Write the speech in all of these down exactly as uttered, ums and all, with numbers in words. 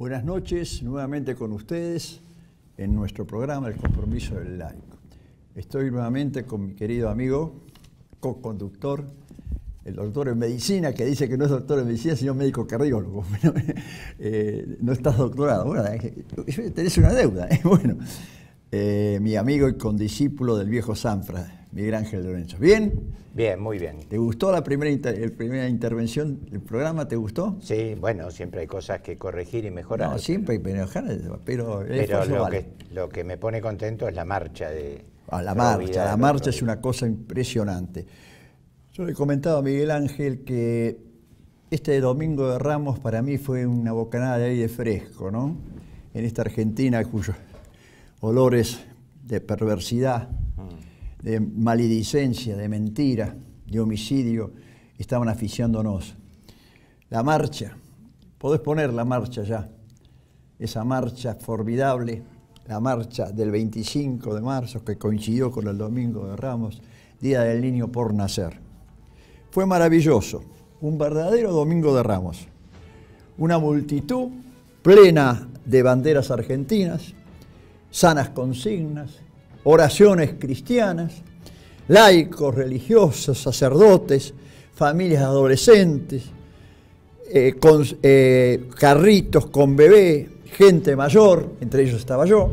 Buenas noches, nuevamente con ustedes en nuestro programa El Compromiso del Laico. Estoy nuevamente con mi querido amigo, co-conductor, el doctor en medicina, que dice que no es doctor en medicina, sino médico cardiólogo. Bueno, eh, no estás doctorado, bueno, eh, tenés una deuda. Eh, bueno, eh, mi amigo y condiscípulo del viejo Sanfra, Miguel Ángel Lorenzo. ¿Bien? Bien, muy bien. ¿Te gustó la primera, inter el primera intervención del programa? ¿Te gustó? Sí, bueno, siempre hay cosas que corregir y mejorar. No, siempre hay que mejorar, pero, pero lo, vale. que, lo que me pone contento es la marcha de... Ah, la marcha, la marcha es una cosa impresionante. Yo le comentaba a Miguel Ángel que este Domingo de Ramos para mí fue una bocanada de aire fresco, ¿no? En esta Argentina cuyos olores de perversidad, de maledicencia, de mentira, de homicidio, estaban asfixiándonos. La marcha, podés poner la marcha ya, esa marcha formidable, la marcha del veinticinco de marzo que coincidió con el Domingo de Ramos, Día del Niño por Nacer. Fue maravilloso, un verdadero Domingo de Ramos. Una multitud plena de banderas argentinas, sanas consignas, oraciones cristianas, laicos, religiosos, sacerdotes, familias adolescentes, eh, con eh, carritos con bebé, gente mayor, entre ellos estaba yo,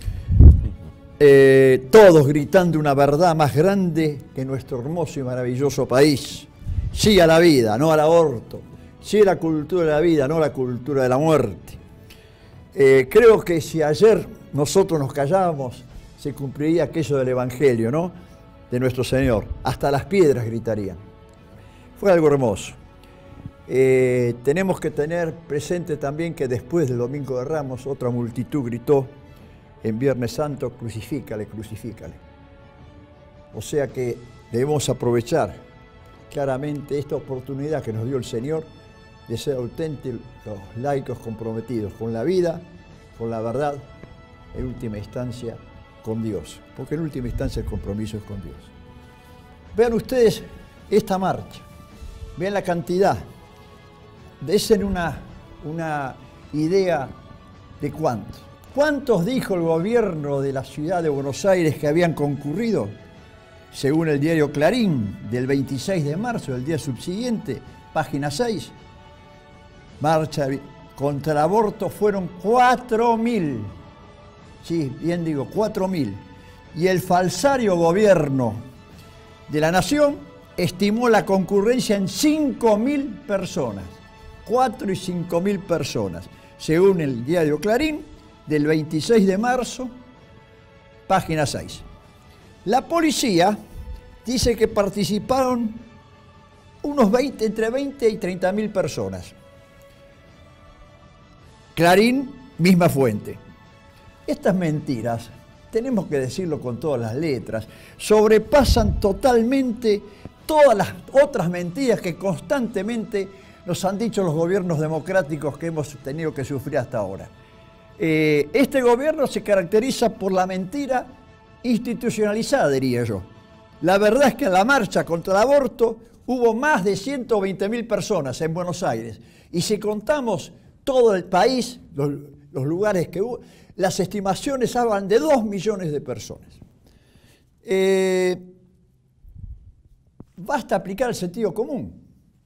eh, todos gritando una verdad más grande que nuestro hermoso y maravilloso país. Sí a la vida, no al aborto. Sí a la cultura de la vida, no a la cultura de la muerte. Eh, creo que si ayer nosotros nos callábamos, se cumpliría aquello del Evangelio, ¿no? De nuestro Señor. Hasta las piedras gritarían. Fue algo hermoso. Eh, tenemos que tener presente también que después del Domingo de Ramos, otra multitud gritó en Viernes Santo, crucifícale, crucifícale. O sea que debemos aprovechar claramente esta oportunidad que nos dio el Señor de ser auténticos laicos comprometidos con la vida, con la verdad, en última instancia con Dios, porque en última instancia el compromiso es con Dios. Vean ustedes esta marcha, vean la cantidad, desen una, una idea de cuántos. ¿Cuántos dijo el gobierno de la ciudad de Buenos Aires que habían concurrido? Según el diario Clarín, del veintiséis de marzo, del día subsiguiente, página seis, marcha contra el aborto fueron cuatro mil. Sí, bien digo, cuatro mil. Y el falsario gobierno de la Nación estimó la concurrencia en cinco mil personas. cuatro y cinco mil personas, según el diario Clarín, del veintiséis de marzo, página seis. La policía dice que participaron unos veinte, entre veinte y treinta mil personas. Clarín, misma fuente. Estas mentiras, tenemos que decirlo con todas las letras, sobrepasan totalmente todas las otras mentiras que constantemente nos han dicho los gobiernos democráticos que hemos tenido que sufrir hasta ahora. Eh, este gobierno se caracteriza por la mentira institucionalizada, diría yo. La verdad es que en la marcha contra el aborto hubo más de ciento veinte mil personas en Buenos Aires. Y si contamos todo el país, los, los lugares que hubo, las estimaciones hablan de dos millones de personas. Eh, basta aplicar el sentido común.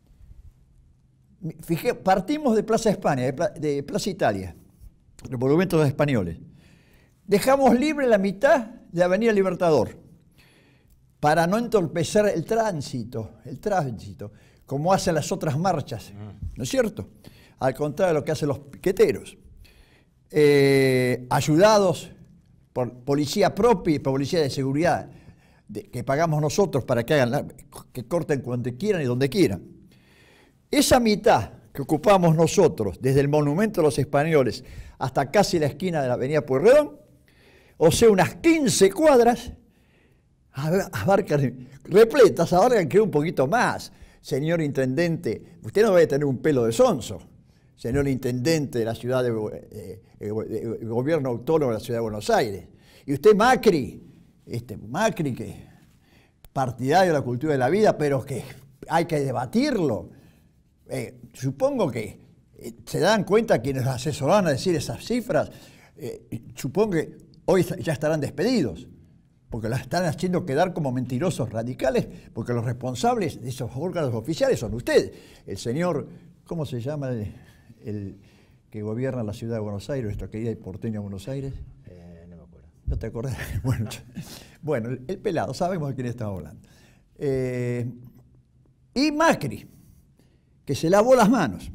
Fijé, partimos de Plaza España, de, Pla, de Plaza Italia, los monumentos de los españoles. Dejamos libre la mitad de Avenida Libertador para no entorpecer el tránsito, el tránsito, como hacen las otras marchas, ¿no es cierto? Al contrario de lo que hacen los piqueteros. Eh, ayudados por policía propia y por policía de seguridad, de, que pagamos nosotros para que hagan la, que corten cuando quieran y donde quieran. Esa mitad que ocupamos nosotros, desde el Monumento de los Españoles hasta casi la esquina de la avenida Pueyrredón, o sea, unas quince cuadras, abarcan, repletas, abarcan que un poquito más. Señor Intendente, usted no debe tener un pelo de sonso. Señor Intendente de la ciudad de, eh, eh, eh, Gobierno Autónomo de la Ciudad de Buenos Aires. Y usted Macri, este Macri que partidario de la cultura de la vida, pero que hay que debatirlo. Eh, supongo que eh, se dan cuenta quienes asesoran a decir esas cifras, eh, supongo que hoy ya estarán despedidos, porque las están haciendo quedar como mentirosos radicales, porque los responsables de esos órganos oficiales son ustedes. El señor, ¿cómo se llama el, el que gobierna la ciudad de Buenos Aires, nuestra querida y porteña Buenos Aires? Eh, no me acuerdo. ¿No te acordás? Bueno, bueno el, el pelado, sabemos de quién estamos hablando. Eh, y Macri, que se lavó las manos.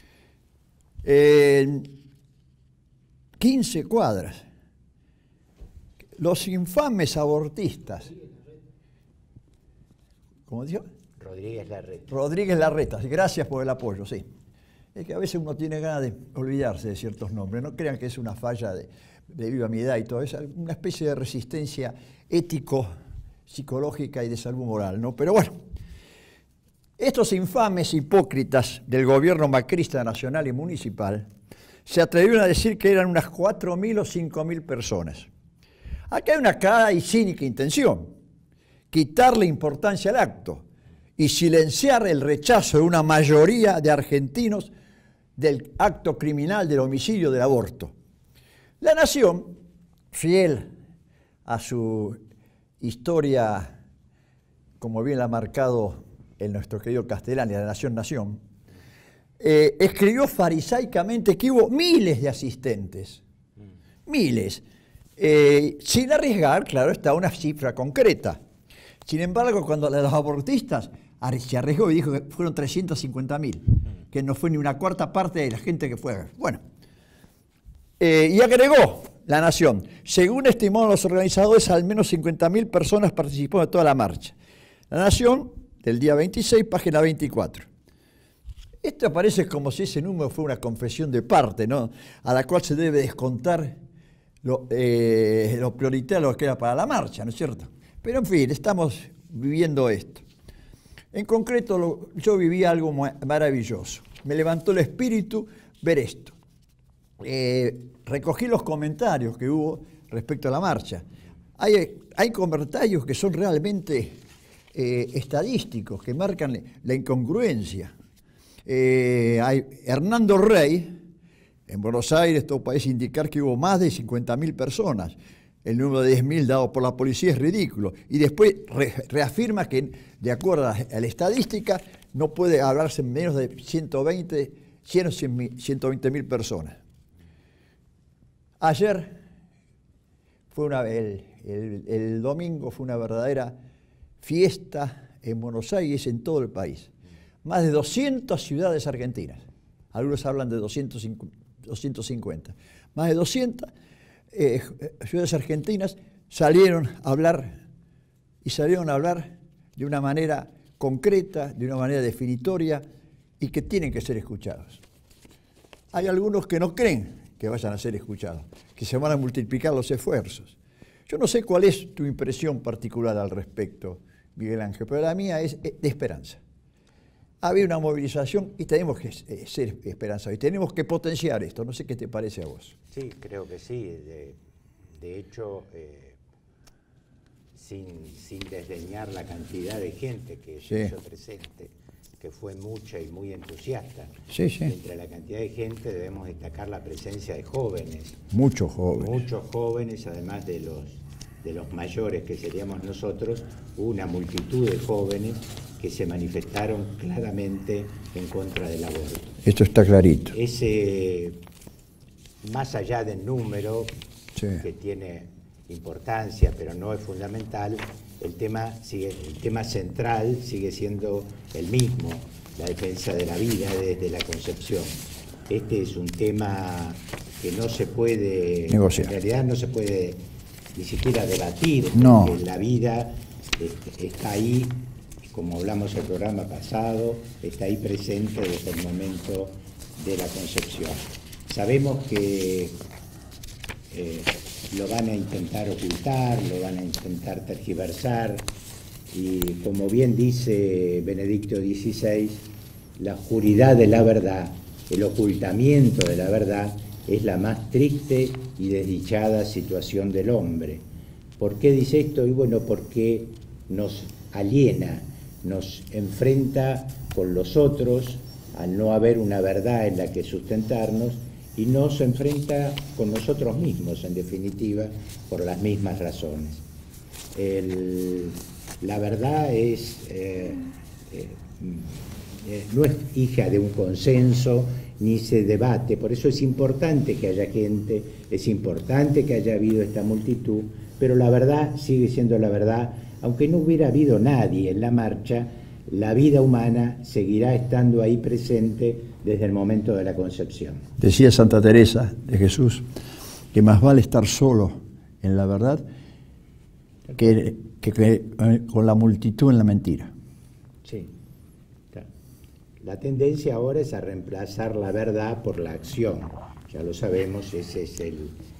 Eh, quince cuadras. Los infames abortistas. ¿Cómo dijo? Rodríguez Larreta. Rodríguez Larreta, gracias por el apoyo, sí. Es que a veces uno tiene ganas de olvidarse de ciertos nombres, no crean que es una falla de, de viva mi edad y todo, es una especie de resistencia ético, psicológica y de salud moral, ¿no? Pero bueno, estos infames hipócritas del gobierno macrista nacional y municipal se atrevieron a decir que eran unas cuatro mil o cinco mil personas. Aquí hay una clara y cínica intención, quitarle importancia al acto y silenciar el rechazo de una mayoría de argentinos del acto criminal del homicidio del aborto. La Nación, fiel a su historia, como bien la ha marcado el nuestro querido Castellani, la Nación Nación, eh, escribió farisaicamente que hubo miles de asistentes, miles, eh, sin arriesgar, claro, está una cifra concreta. Sin embargo, cuando los abortistas se arriesgó y dijo que fueron trescientos cincuenta mil, que no fue ni una cuarta parte de la gente que fue. Bueno, eh, y agregó la Nación, según estimaron los organizadores, al menos cincuenta mil personas participaron de toda la marcha. La Nación, del día veintiséis, página veinticuatro. Esto aparece como si ese número fuera una confesión de parte, ¿no? A la cual se debe descontar lo, eh, lo prioritario, lo que era para la marcha, ¿no es cierto? Pero en fin, estamos viviendo esto. En concreto, lo, yo viví algo maravilloso. Me levantó el espíritu ver esto. Eh, recogí los comentarios que hubo respecto a la marcha. Hay, hay comentarios que son realmente eh, estadísticos, que marcan la incongruencia. Eh, hay Hernando Rey, en Buenos Aires, todo parece indicar que hubo más de cincuenta mil personas. El número de diez mil dado por la policía es ridículo. Y después re, reafirma que, de acuerdo a la estadística, no puede hablarse menos de ciento veinte, cien, ciento veinte mil personas. Ayer, fue una, el, el, el domingo, fue una verdadera fiesta en Buenos Aires, en todo el país. Más de doscientas ciudades argentinas. Algunos hablan de doscientos cincuenta. Más de doscientas. Eh, ciudades argentinas salieron a hablar y salieron a hablar de una manera concreta, de una manera definitoria y que tienen que ser escuchados. Hay algunos que no creen que vayan a ser escuchados, que se van a multiplicar los esfuerzos. Yo no sé cuál es tu impresión particular al respecto, Miguel Ángel, pero la mía es de esperanza. Ha habido una movilización y tenemos que ser esperanzados y tenemos que potenciar esto. No sé qué te parece a vos. Sí, creo que sí. De, de hecho, eh, sin, sin desdeñar la cantidad de gente que se sí. hizo presente, que fue mucha y muy entusiasta. Sí, sí. Entre la cantidad de gente debemos destacar la presencia de jóvenes. Muchos jóvenes. Muchos jóvenes, además de los, de los mayores que seríamos nosotros, una multitud de jóvenes que se manifestaron claramente en contra del aborto. Esto está clarito. Ese, más allá del número, sí. que tiene importancia, pero no es fundamental, el tema, sigue, el tema central sigue siendo el mismo, la defensa de la vida desde la concepción. Este es un tema que no se puede, negociar. En realidad no se puede ni siquiera debatir, no. porque la vida está ahí, como hablamos el programa pasado, está ahí presente desde el momento de la concepción. Sabemos que eh, lo van a intentar ocultar, lo van a intentar tergiversar, y como bien dice Benedicto dieciséis, la oscuridad de la verdad, el ocultamiento de la verdad, es la más triste y desdichada situación del hombre. ¿Por qué dice esto? Y bueno, porque nos aliena, nos enfrenta con los otros, al no haber una verdad en la que sustentarnos, y nos enfrenta con nosotros mismos, en definitiva, por las mismas razones. El, la verdad es, eh, eh, eh, no es hija de un consenso, ni se debate, por eso es importante que haya gente, es importante que haya habido esta multitud, pero la verdad sigue siendo la verdad, aunque no hubiera habido nadie en la marcha, la vida humana seguirá estando ahí presente desde el momento de la concepción. Decía Santa Teresa de Jesús que más vale estar solo en la verdad que, que, que con la multitud en la mentira. Sí. La tendencia ahora es a reemplazar la verdad por la acción. Ya lo sabemos, ese es el,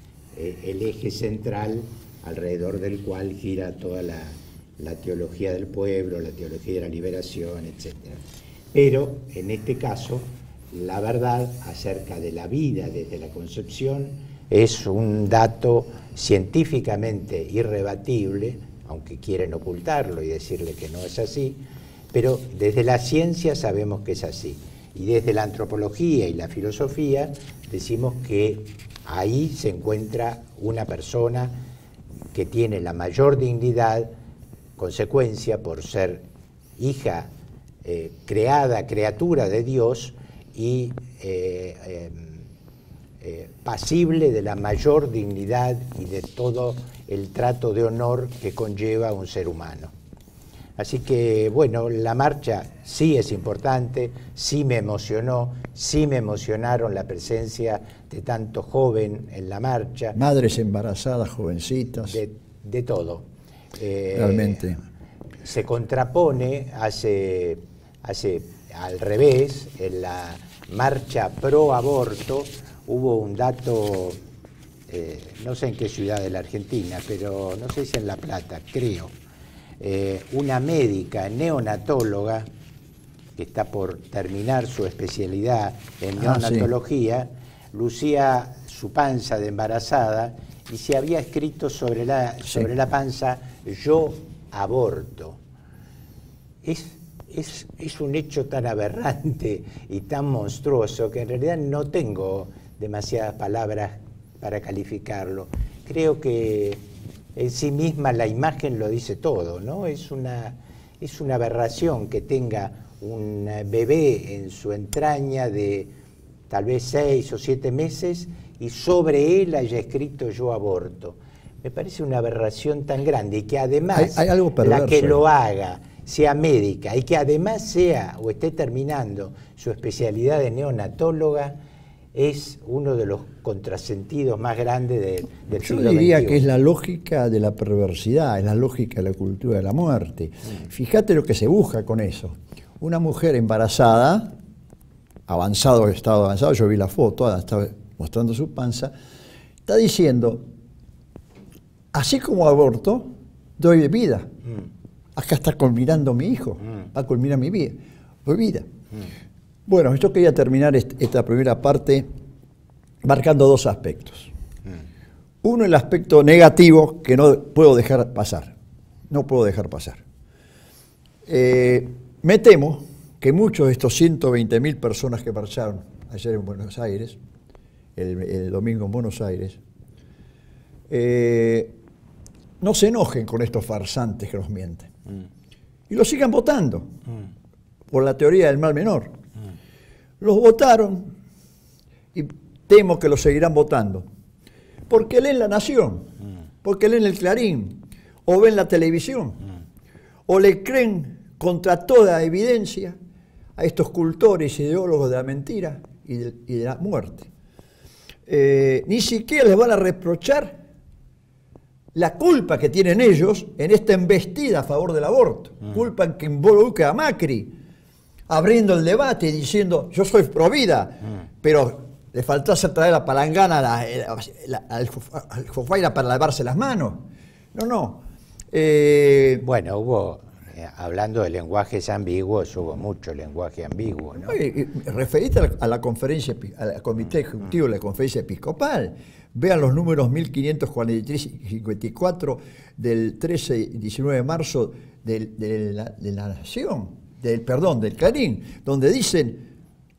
el eje central alrededor del cual gira toda la, la teología del pueblo, la teología de la liberación, etcétera. Pero, en este caso, la verdad acerca de la vida desde la concepción es un dato científicamente irrebatible, aunque quieren ocultarlo y decirle que no es así, pero desde la ciencia sabemos que es así. Y desde la antropología y la filosofía decimos que ahí se encuentra una persona que tiene la mayor dignidad, consecuencia por ser hija, eh, creada, criatura de Dios y eh, eh, eh, pasible de la mayor dignidad y de todo el trato de honor que conlleva un ser humano. Así que, bueno, la marcha sí es importante, sí me emocionó, sí me emocionaron la presencia de tanto joven en la marcha. Madres embarazadas, jovencitas. De, de todo. Eh, Realmente. Se contrapone, hace, hace al revés, en la marcha pro aborto hubo un dato, eh, no sé en qué ciudad de la Argentina, pero no sé si en La Plata, creo. Eh, una médica neonatóloga que está por terminar su especialidad en neonatología, ah, sí. lucía su panza de embarazada y se había escrito sobre la, sobre sí. la panza: yo aborto. Es, es, es un hecho tan aberrante y tan monstruoso que en realidad no tengo demasiadas palabras para calificarlo. Creo que en sí misma la imagen lo dice todo, ¿no? Es una, es una aberración que tenga un bebé en su entraña de tal vez seis o siete meses y sobre él haya escrito yo aborto. Me parece una aberración tan grande y que además hay, hay algo perverso, la que lo haga sea médica y que además sea o esté terminando su especialidad de neonatóloga es uno de los contrasentidos más grandes de, del Yo siglo veintiuno. diría que es la lógica de la perversidad, es la lógica de la cultura de la muerte. Mm. Fíjate lo que se busca con eso. Una mujer embarazada, avanzado, estado avanzado, yo vi la foto, estaba mostrando su panza, está diciendo, así como aborto, doy vida. Mm. Acá está culminando mi hijo, mm. va a culminar mi vida. Doy vida. Mm. Bueno, yo quería terminar esta primera parte marcando dos aspectos. Mm. Uno, el aspecto negativo que no puedo dejar pasar. No puedo dejar pasar. Eh, me temo que muchos de estos ciento veinte mil personas que marcharon ayer en Buenos Aires, el, el domingo en Buenos Aires, eh, no se enojen con estos farsantes que nos mienten. Mm. Y lo sigan votando mm. por la teoría del mal menor. Los votaron y temo que los seguirán votando. Porque leen La Nación, porque leen el Clarín, o ven la televisión, o le creen contra toda evidencia a estos cultores ideólogos de la mentira y de, y de la muerte. Eh, ni siquiera les van a reprochar la culpa que tienen ellos en esta embestida a favor del aborto. Culpa que involucra a Macri, abriendo el debate y diciendo, yo soy pro vida, mm. pero le faltó hacer traer la palangana la, la, la, al, al fofaira para lavarse las manos. No, no. Eh, bueno, hubo, eh, hablando de lenguajes ambiguos, hubo mucho lenguaje ambiguo, ¿no? Eh, referite a la, a la conferencia, al comité ejecutivo mm. de la conferencia episcopal. Vean los números mil quinientos cuarenta y tres y cincuenta y cuatro del trece y diecinueve de marzo de, de, la, de la Nación. Del, perdón, del Clarín, donde dicen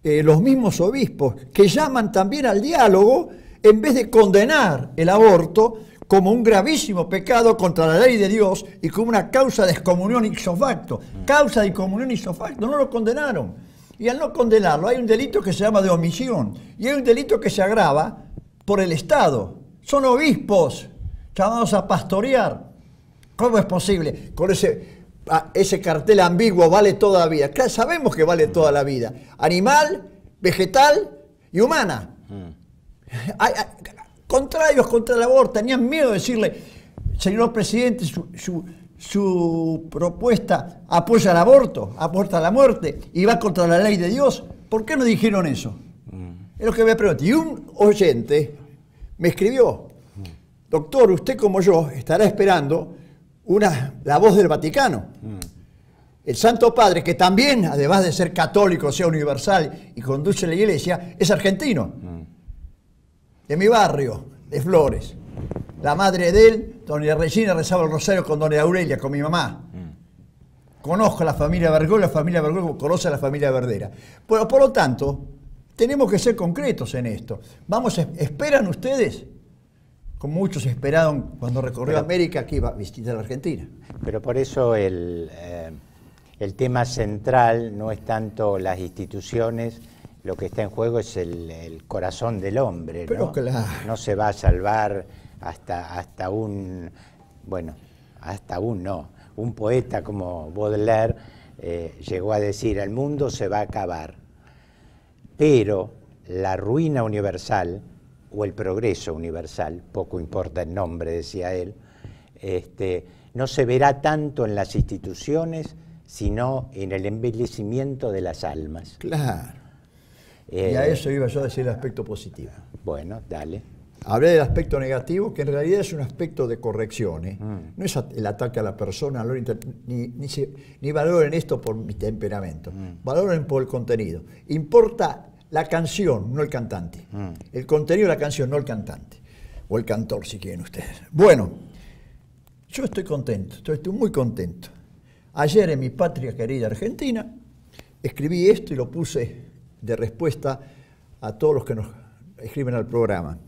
eh, los mismos obispos, que llaman también al diálogo en vez de condenar el aborto como un gravísimo pecado contra la ley de Dios y como una causa de excomunión ipso facto. Causa de excomunión ipso facto, no lo condenaron. Y al no condenarlo hay un delito que se llama de omisión y hay un delito que se agrava por el Estado. Son obispos llamados a pastorear. ¿Cómo es posible? Con ese, ese cartel ambiguo, vale toda la vida. Claro, sabemos que vale toda la vida. Animal, vegetal y humana. Mm. Hay, hay, contrarios contra el aborto, tenían miedo de decirle, señor presidente, su, su, su propuesta apoya el aborto, aporta la muerte y va contra la ley de Dios. ¿Por qué no dijeron eso? Mm. Es lo que me pregunto. Y un oyente me escribió, doctor, usted como yo estará esperando una, la voz del Vaticano. Mm. El Santo Padre, que también, además de ser católico, sea universal y conduce la iglesia, es argentino. Mm. De mi barrio, de Flores. La madre de él, doña Regina, rezaba el rosario con doña Aurelia, con mi mamá. Mm. Conozco a la familia Bergoglio, la familia Bergoglio conoce a la familia Verdera. Pero por lo tanto, tenemos que ser concretos en esto. Vamos, ¿esperan ustedes? Como muchos esperaron cuando recorrió pero, América, que iba a visitar la Argentina. Pero por eso el, eh, el tema central no es tanto las instituciones. Lo que está en juego es el, el corazón del hombre, ¿no? Pero claro. No se va a salvar hasta, hasta un, bueno, hasta un no, un poeta como Baudelaire eh, llegó a decir, el mundo se va a acabar, pero la ruina universal o el progreso universal, poco importa el nombre, decía él, este, no se verá tanto en las instituciones, sino en el embellecimiento de las almas. Claro. Eh, y a eso iba yo a decir el aspecto positivo. Bueno, dale. Hablé del aspecto negativo, que en realidad es un aspecto de corrección. ¿eh? Mm. No es el ataque a la persona, ni, ni, se, ni valoren esto por mi temperamento, mm. valoren por el contenido. Importa la canción, no el cantante. Mm. El contenido de la canción, no el cantante. O el cantor, si quieren ustedes. Bueno, yo estoy contento, estoy, estoy muy contento. Ayer en mi patria querida Argentina, escribí esto y lo puse de respuesta a todos los que nos escriben al programa.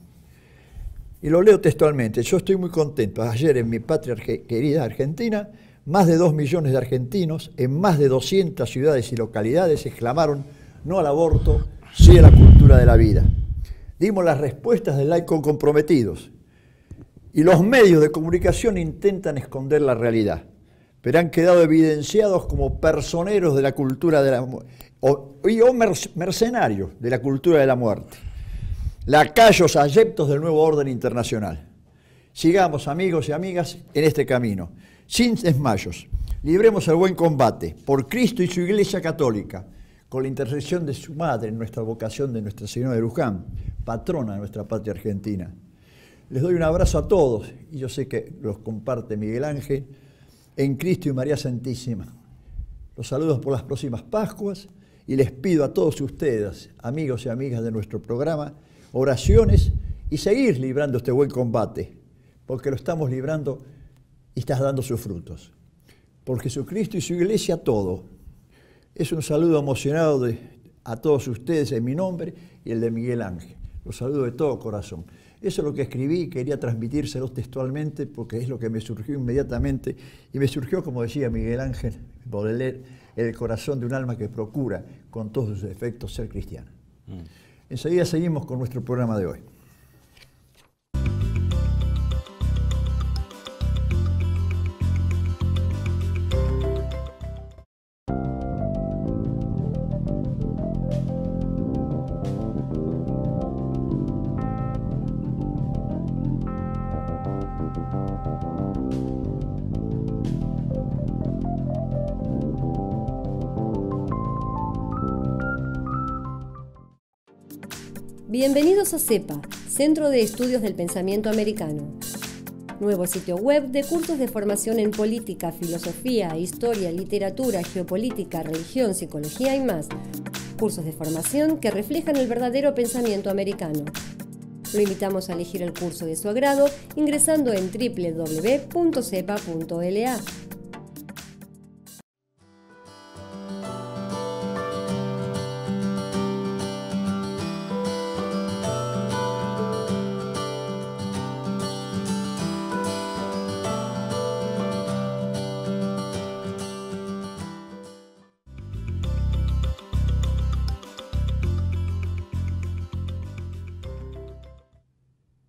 Y lo leo textualmente. Yo estoy muy contento. Ayer en mi patria querida Argentina, más de dos millones de argentinos en más de doscientas ciudades y localidades exclamaron no al aborto, sí a la cultura de la vida. Dimos las respuestas del laico comprometidos. Y los medios de comunicación intentan esconder la realidad, pero han quedado evidenciados como personeros de la cultura de la muerte. O, o mercenarios de la cultura de la muerte, lacayos adeptos del nuevo orden internacional. Sigamos, amigos y amigas, en este camino, sin desmayos. Libremos el buen combate por Cristo y su Iglesia Católica, con la intercesión de su madre, nuestra vocación de Nuestra Señora de Luján, patrona de nuestra patria argentina. Les doy un abrazo a todos, y yo sé que los comparte Miguel Ángel, en Cristo y María Santísima. Los saludos por las próximas Pascuas. Y les pido a todos ustedes, amigos y amigas de nuestro programa, oraciones y seguir librando este buen combate, porque lo estamos librando y está dando sus frutos. Por Jesucristo y su Iglesia todo. Es un saludo emocionado de, a todos ustedes en mi nombre y el de Miguel Ángel. Los saludo de todo corazón. Eso es lo que escribí y quería transmitírselo textualmente porque es lo que me surgió inmediatamente y me surgió, como decía Miguel Ángel Baudelaire, el corazón de un alma que procura, con todos sus defectos, ser cristiana. Mm. Enseguida seguimos con nuestro programa de hoy. Bienvenidos a CEPA, Centro de Estudios del Pensamiento Americano. Nuevo sitio web de cursos de formación en política, filosofía, historia, literatura, geopolítica, religión, psicología y más. Cursos de formación que reflejan el verdadero pensamiento americano. Lo invitamos a elegir el curso de su agrado ingresando en doble u doble u doble u punto cepa punto l a.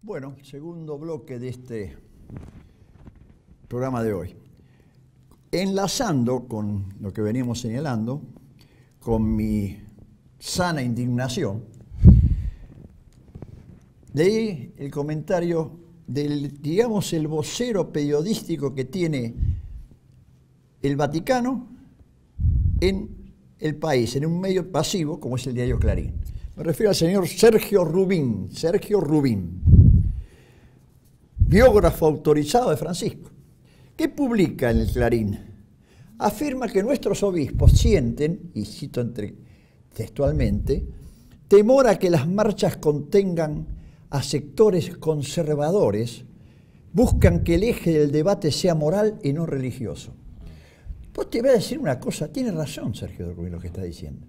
Bueno, segundo bloque de este programa de hoy. Enlazando con lo que veníamos señalando, con mi sana indignación, leí el comentario del, digamos, el vocero periodístico que tiene el Vaticano en el país, en un medio pasivo como es el diario Clarín. Me refiero al señor Sergio Rubín, Sergio Rubín, biógrafo autorizado de Francisco. ¿Qué publica en el Clarín? Afirma que nuestros obispos sienten, y cito entre, textualmente, temor a que las marchas contengan a sectores conservadores, buscan que el eje del debate sea moral y no religioso. Pues te voy a decir una cosa, tiene razón Sergio Rubín lo que está diciendo.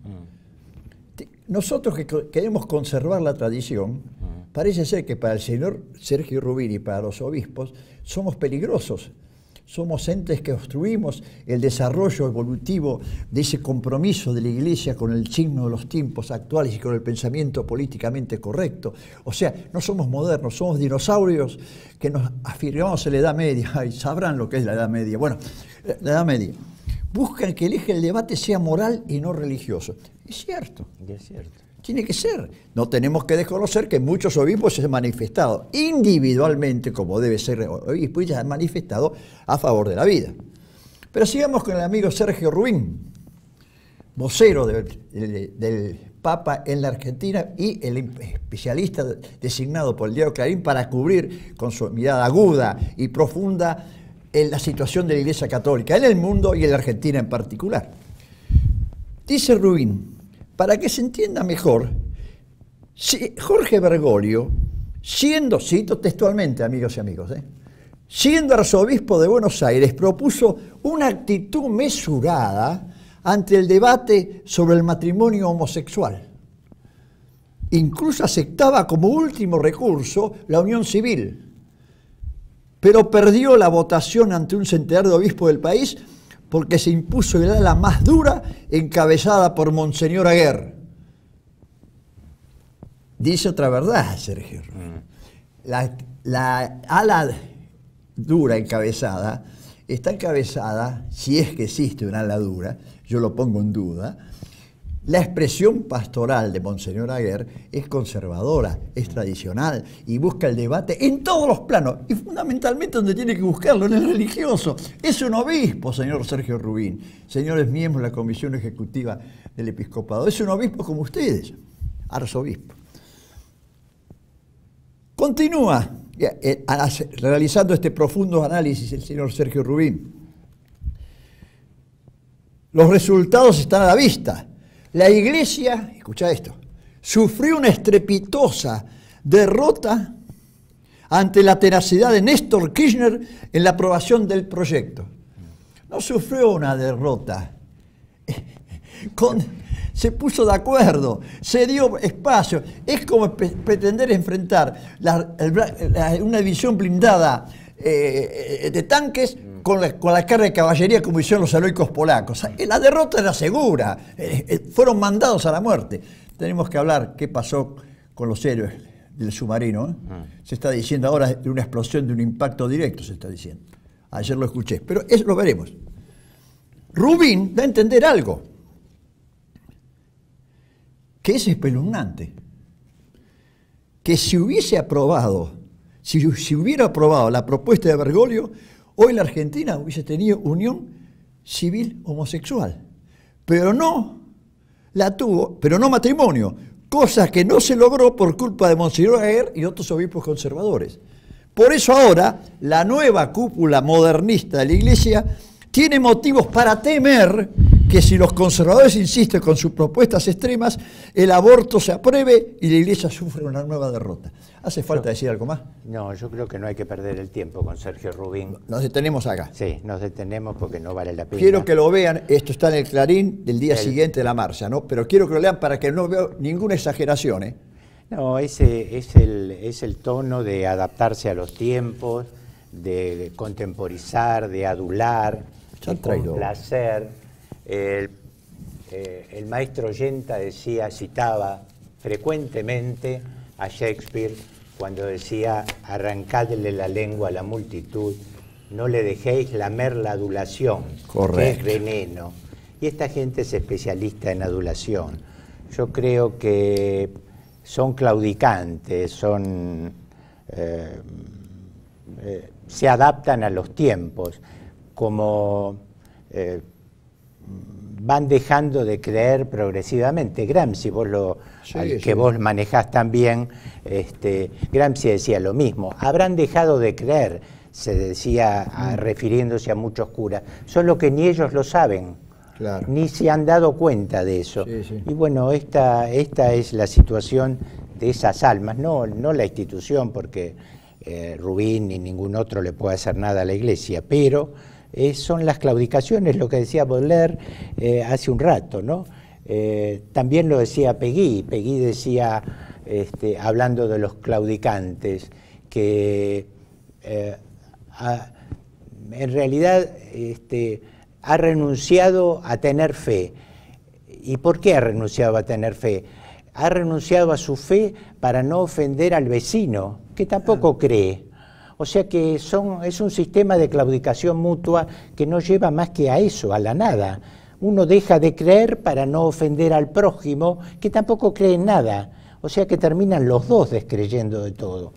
Nosotros que queremos conservar la tradición, parece ser que para el señor Sergio Rubín y para los obispos somos peligrosos. Somos entes que obstruimos el desarrollo evolutivo de ese compromiso de la Iglesia con el signo de los tiempos actuales y con el pensamiento políticamente correcto. O sea, no somos modernos, somos dinosaurios que nos afirmamos en la Edad Media, y sabrán lo que es la Edad Media. Bueno, la Edad Media. Buscan que el eje del debate sea moral y no religioso. Es cierto. Es cierto. Tiene que ser. No tenemos que desconocer que muchos obispos se han manifestado individualmente, como debe ser obispo, y se han manifestado a favor de la vida. Pero sigamos con el amigo Sergio Rubín, vocero del, del, del Papa en la Argentina y el especialista designado por el diario Clarín para cubrir con su mirada aguda y profunda en la situación de la Iglesia Católica en el mundo y en la Argentina en particular. Dice Rubín, para que se entienda mejor, si Jorge Bergoglio, siendo, cito textualmente, amigos y amigos, ¿eh? siendo arzobispo de Buenos Aires, propuso una actitud mesurada ante el debate sobre el matrimonio homosexual. Incluso aceptaba como último recurso la unión civil, pero perdió la votación ante un centenar de obispos del país porque se impuso el ala más dura encabezada por Monseñor Aguer. Dice otra verdad, Sergio. La, la ala dura encabezada está encabezada, si es que existe una ala dura, yo lo pongo en duda. La expresión pastoral de Monseñor Aguer es conservadora, es tradicional y busca el debate en todos los planos y fundamentalmente donde tiene que buscarlo, en el religioso. Es un obispo, señor Sergio Rubín, señores miembros de la Comisión Ejecutiva del Episcopado. Es un obispo como ustedes, arzobispo. Continúa realizando este profundo análisis el señor Sergio Rubín. Los resultados están a la vista. La Iglesia, escucha esto, sufrió una estrepitosa derrota ante la tenacidad de Néstor Kirchner en la aprobación del proyecto. No sufrió una derrota, Con, se puso de acuerdo, se dio espacio. Es como pretender enfrentar la, la, una división blindada eh, de tanques Con la, con la carga de caballería como hicieron los heroicos polacos. La derrota era segura, eh, eh, fueron mandados a la muerte. Tenemos que hablar qué pasó con los héroes del submarino. ¿eh? Ah. Se está diciendo ahora de una explosión, de un impacto directo, se está diciendo. Ayer lo escuché, pero eso lo veremos. Rubín da a entender algo, que es espeluznante. Que si hubiese aprobado, si, si hubiera aprobado la propuesta de Bergoglio, hoy la Argentina hubiese tenido unión civil homosexual, pero no la tuvo, pero no matrimonio, cosa que no se logró por culpa de Monseñor Aguer y otros obispos conservadores. Por eso ahora la nueva cúpula modernista de la Iglesia tiene motivos para temer que si los conservadores insisten con sus propuestas extremas, el aborto se apruebe y la Iglesia sufre una nueva derrota. ¿Hace falta yo, decir algo más? No, yo creo que no hay que perder el tiempo con Sergio Rubín. Nos detenemos acá. Sí, nos detenemos porque no vale la pena. Quiero que lo vean, esto está en el Clarín del día el, siguiente de la marcha, ¿no? Pero quiero que lo lean para que no vea ninguna exageración, ¿eh? No, ese es el, es el tono de adaptarse a los tiempos, de contemporizar, de adular, de complacer. El, eh, el maestro Yenta decía, citaba frecuentemente a Shakespeare cuando decía, arrancadle la lengua a la multitud, no le dejéis lamer la adulación, Correcto. que es veneno. Y esta gente es especialista en adulación. Yo creo que son claudicantes, son, eh, eh, se adaptan a los tiempos, como eh, van dejando de creer progresivamente. Gramsci, vos lo, sí, al que sí. vos manejás también, este, Gramsci decía lo mismo, habrán dejado de creer, se decía a, refiriéndose a muchos curas, solo que ni ellos lo saben, claro. ni se han dado cuenta de eso. Sí, sí. Y bueno, esta, esta es la situación de esas almas, no, no la institución, porque eh, Rubín ni ningún otro le puede hacer nada a la Iglesia, pero eh, son las claudicaciones, lo que decía Baudelaire eh, hace un rato, ¿no? Eh, también lo decía Peggy, Peggy decía, este, hablando de los claudicantes, que eh, a, en realidad este, ha renunciado a tener fe. ¿Y por qué ha renunciado a tener fe? Ha renunciado a su fe para no ofender al vecino, que tampoco cree. O sea que son, es un sistema de claudicación mutua que no lleva más que a eso, a la nada. Uno deja de creer para no ofender al prójimo, que tampoco cree en nada. O sea que terminan los dos descreyendo de todo.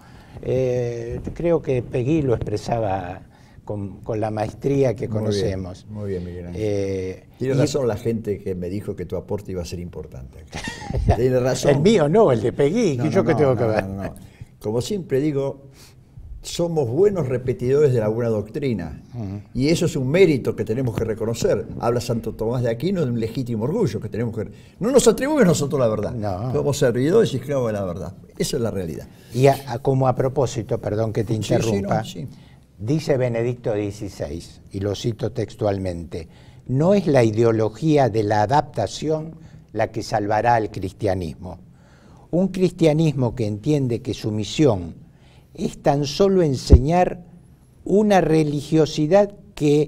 Eh, creo que Peggy lo expresaba con, con la maestría que conocemos. Muy bien, muy bien, Miguel Ángel. Eh, Tiene razón y, la gente que me dijo que tu aporte iba a ser importante. Tiene razón. El mío no, el de Peggy, no, que yo no, que tengo no, que ver. No, no, no. Como siempre digo, somos buenos repetidores de la buena doctrina. Uh-huh. Y eso es un mérito que tenemos que reconocer. Habla Santo Tomás de Aquino de un legítimo orgullo que tenemos que... No nos atribuimos nosotros la verdad. No. Somos servidores y esclavos de la verdad. Esa es la realidad. Y a, a, como a propósito, perdón que te interrumpa, sí, sí, no, sí. dice Benedicto dieciséis, y lo cito textualmente, no es la ideología de la adaptación la que salvará al cristianismo. Un cristianismo que entiende que su misión es tan solo enseñar una religiosidad que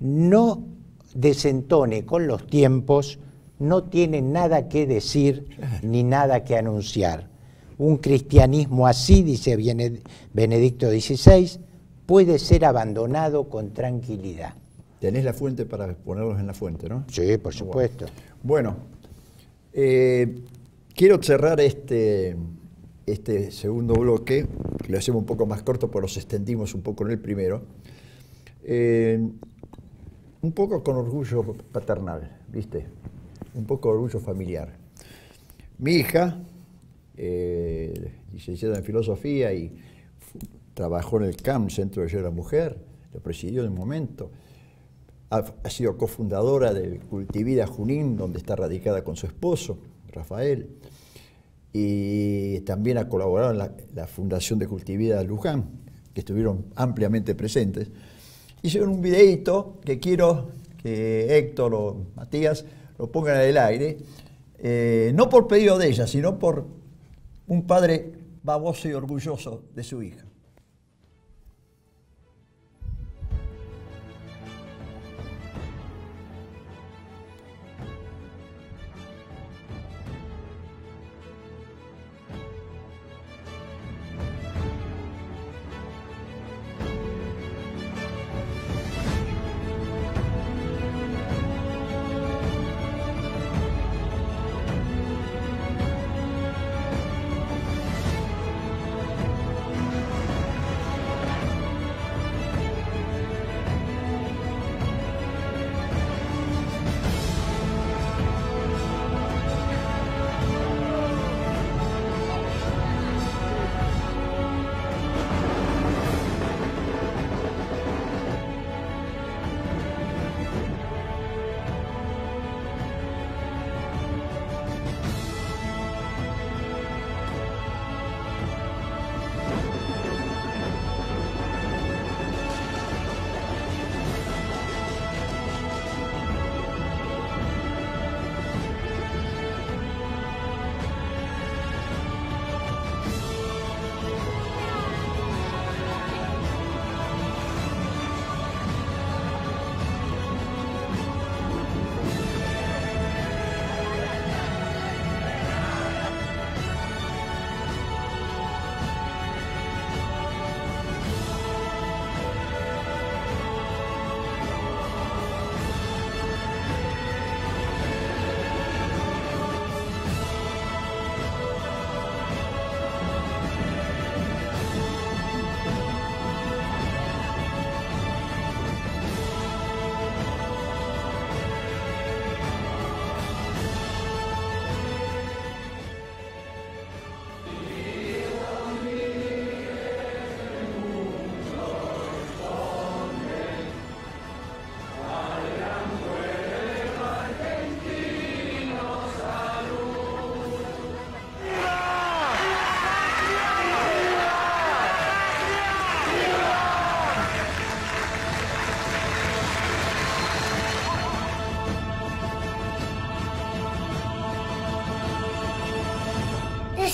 no desentone con los tiempos, no tiene nada que decir ni nada que anunciar. Un cristianismo así, dice Benedicto dieciséis, puede ser abandonado con tranquilidad. Tenés la fuente para ponerlos en la fuente, ¿no? Sí, por supuesto. Bueno, eh, quiero cerrar este... este segundo bloque, que lo hacemos un poco más corto, porque nos extendimos un poco en el primero, eh, un poco con orgullo paternal, ¿viste? Un poco de orgullo familiar. Mi hija, eh, licenciada en filosofía y trabajó en el C A M, Centro de Ayuda a la Mujer, lo presidió en un momento, ha, ha sido cofundadora del Cultivida Junín, donde está radicada con su esposo, Rafael, y también ha colaborado en la, la Fundación de Cultivida Luján, que estuvieron ampliamente presentes. Hicieron un videíto que quiero que Héctor o Matías lo pongan en el aire, eh, no por pedido de ella, sino por un padre baboso y orgulloso de su hija.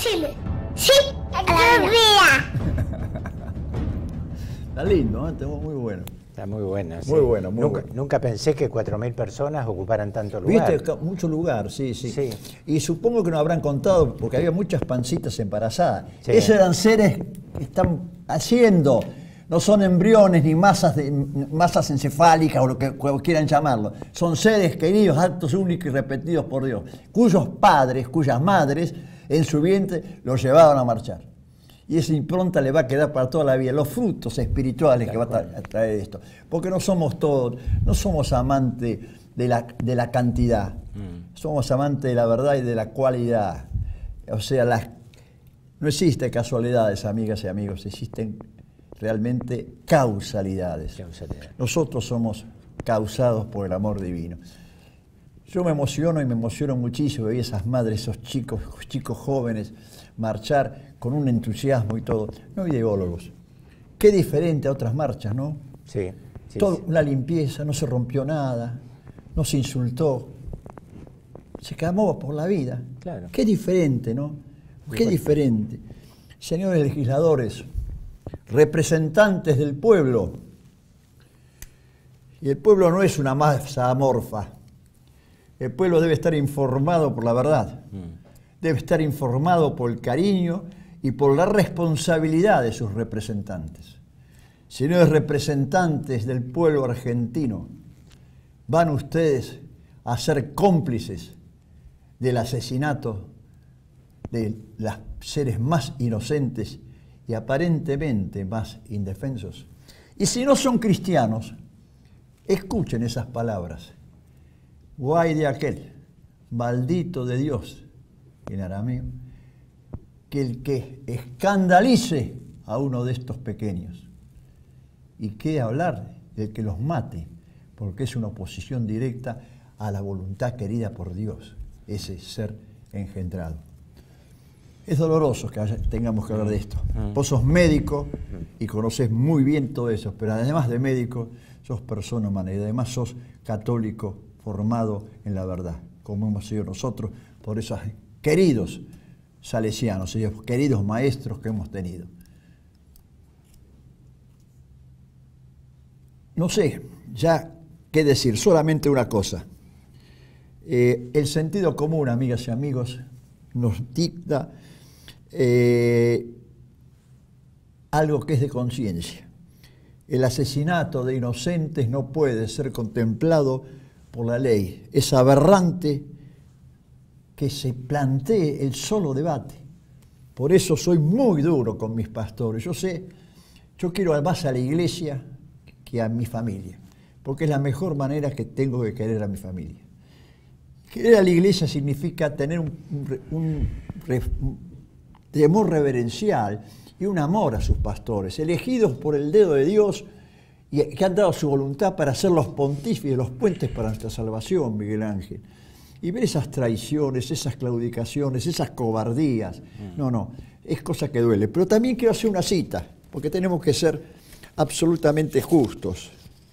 decirle sí a la vida. Está lindo, ¿eh? Está muy bueno. Está muy bueno. Muy sí. bueno, muy nunca, bueno. Nunca pensé que cuatro mil personas ocuparan tanto lugar. Viste, mucho lugar, sí, sí, Sí. Y supongo que nos habrán contado, porque había muchas pancitas embarazadas. Sí. Esos eran seres que están haciendo, no son embriones ni masas, de, masas encefálicas o lo que quieran llamarlo. Son seres queridos, actos únicos y repetidos por Dios, cuyos padres, cuyas madres en su vientre los llevaron a marchar. Y esa impronta le va a quedar para toda la vida, los frutos espirituales que va a traer esto. Porque no somos todos, no somos amantes de la, de la cantidad, mm. somos amantes de la verdad y de la cualidad. O sea, las, no existen casualidades, amigas y amigos, existen realmente causalidades. Causalidad. Nosotros somos causados por el amor divino. Yo me emociono y me emociono muchísimo ver esas madres, esos chicos, chicos jóvenes, marchar con un entusiasmo y todo. No ideólogos. Qué diferente a otras marchas, ¿no? Sí. sí todo, sí. Una limpieza, no se rompió nada, no se insultó. Se clamó por la vida. Claro. Qué diferente, ¿no? Qué Igual. diferente. Señores legisladores, representantes del pueblo. Y el pueblo no es una masa amorfa. El pueblo debe estar informado por la verdad. Mm. Debe estar informado por el cariño y por la responsabilidad de sus representantes. Señores representantes del pueblo argentino, van ustedes a ser cómplices del asesinato de los seres más inocentes y aparentemente más indefensos. Y si no son cristianos, escuchen esas palabras. Guay de aquel, maldito de Dios, en arameo, que el que escandalice a uno de estos pequeños. ¿Y qué hablar del que los mate? Porque es una oposición directa a la voluntad querida por Dios, ese ser engendrado. Es doloroso que haya, tengamos que hablar de esto. Vos sos médico y conocés muy bien todo eso, pero además de médico, sos persona humana y además sos católico formado en la verdad, como hemos sido nosotros, por esos queridos salesianos, esos queridos maestros que hemos tenido. No sé, ya qué decir, solamente una cosa. Eh, el sentido común, amigas y amigos, nos dicta eh, algo que es de conciencia. El asesinato de inocentes no puede ser contemplado por la ley. Es aberrante que se plantee el solo debate. Por eso soy muy duro con mis pastores. Yo sé, yo quiero más a la iglesia que a mi familia, porque es la mejor manera que tengo de querer a mi familia. Querer a la iglesia significa tener un, un, un, un temor reverencial y un amor a sus pastores, elegidos por el dedo de Dios y que han dado su voluntad para ser los pontífices, los puentes para nuestra salvación, Miguel Ángel. Y ver esas traiciones, esas claudicaciones, esas cobardías, mm. no, no, es cosa que duele. Pero también quiero hacer una cita, porque tenemos que ser absolutamente justos.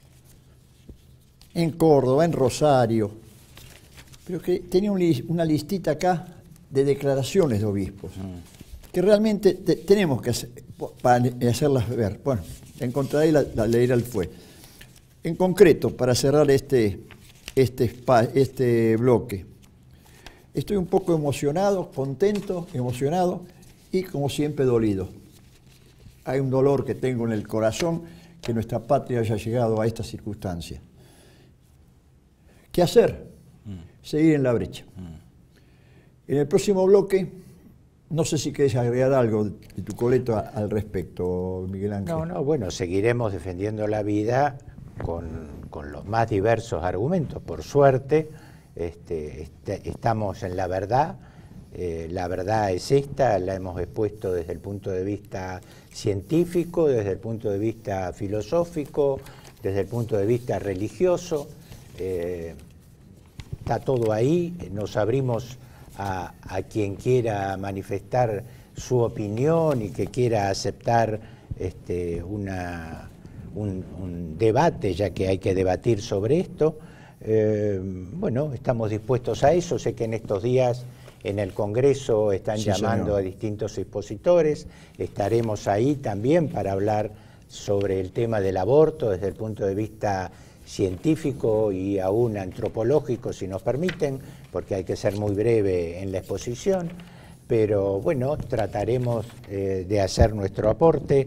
En Córdoba, en Rosario, pero que tenía un, una listita acá de declaraciones de obispos, mm. que realmente te, tenemos que hacer, para hacerlas ver. Bueno, encontraré y la, la leeré al fue. En concreto, para cerrar este, este, este bloque, estoy un poco emocionado, contento, emocionado y como siempre dolido. Hay un dolor que tengo en el corazón que nuestra patria haya llegado a esta circunstancia. ¿Qué hacer? Mm. Seguir en la brecha. Mm. En el próximo bloque, no sé si querés agregar algo de tu coleto al respecto, Miguel Ángel. No, no, bueno, seguiremos defendiendo la vida con, con los más diversos argumentos. Por suerte, este, este, estamos en la verdad. Eh, la verdad es esta, la hemos expuesto desde el punto de vista científico, desde el punto de vista filosófico, desde el punto de vista religioso. Eh, está todo ahí, nos abrimos a, a quien quiera manifestar su opinión y que quiera aceptar este, una, un, un debate, ya que hay que debatir sobre esto. Eh, bueno, estamos dispuestos a eso. Sé que en estos días En el Congreso están Sí, llamando señor. a distintos expositores, estaremos ahí también para hablar sobre el tema del aborto desde el punto de vista científico y aún antropológico, si nos permiten, porque hay que ser muy breve en la exposición, pero bueno, trataremos eh, de hacer nuestro aporte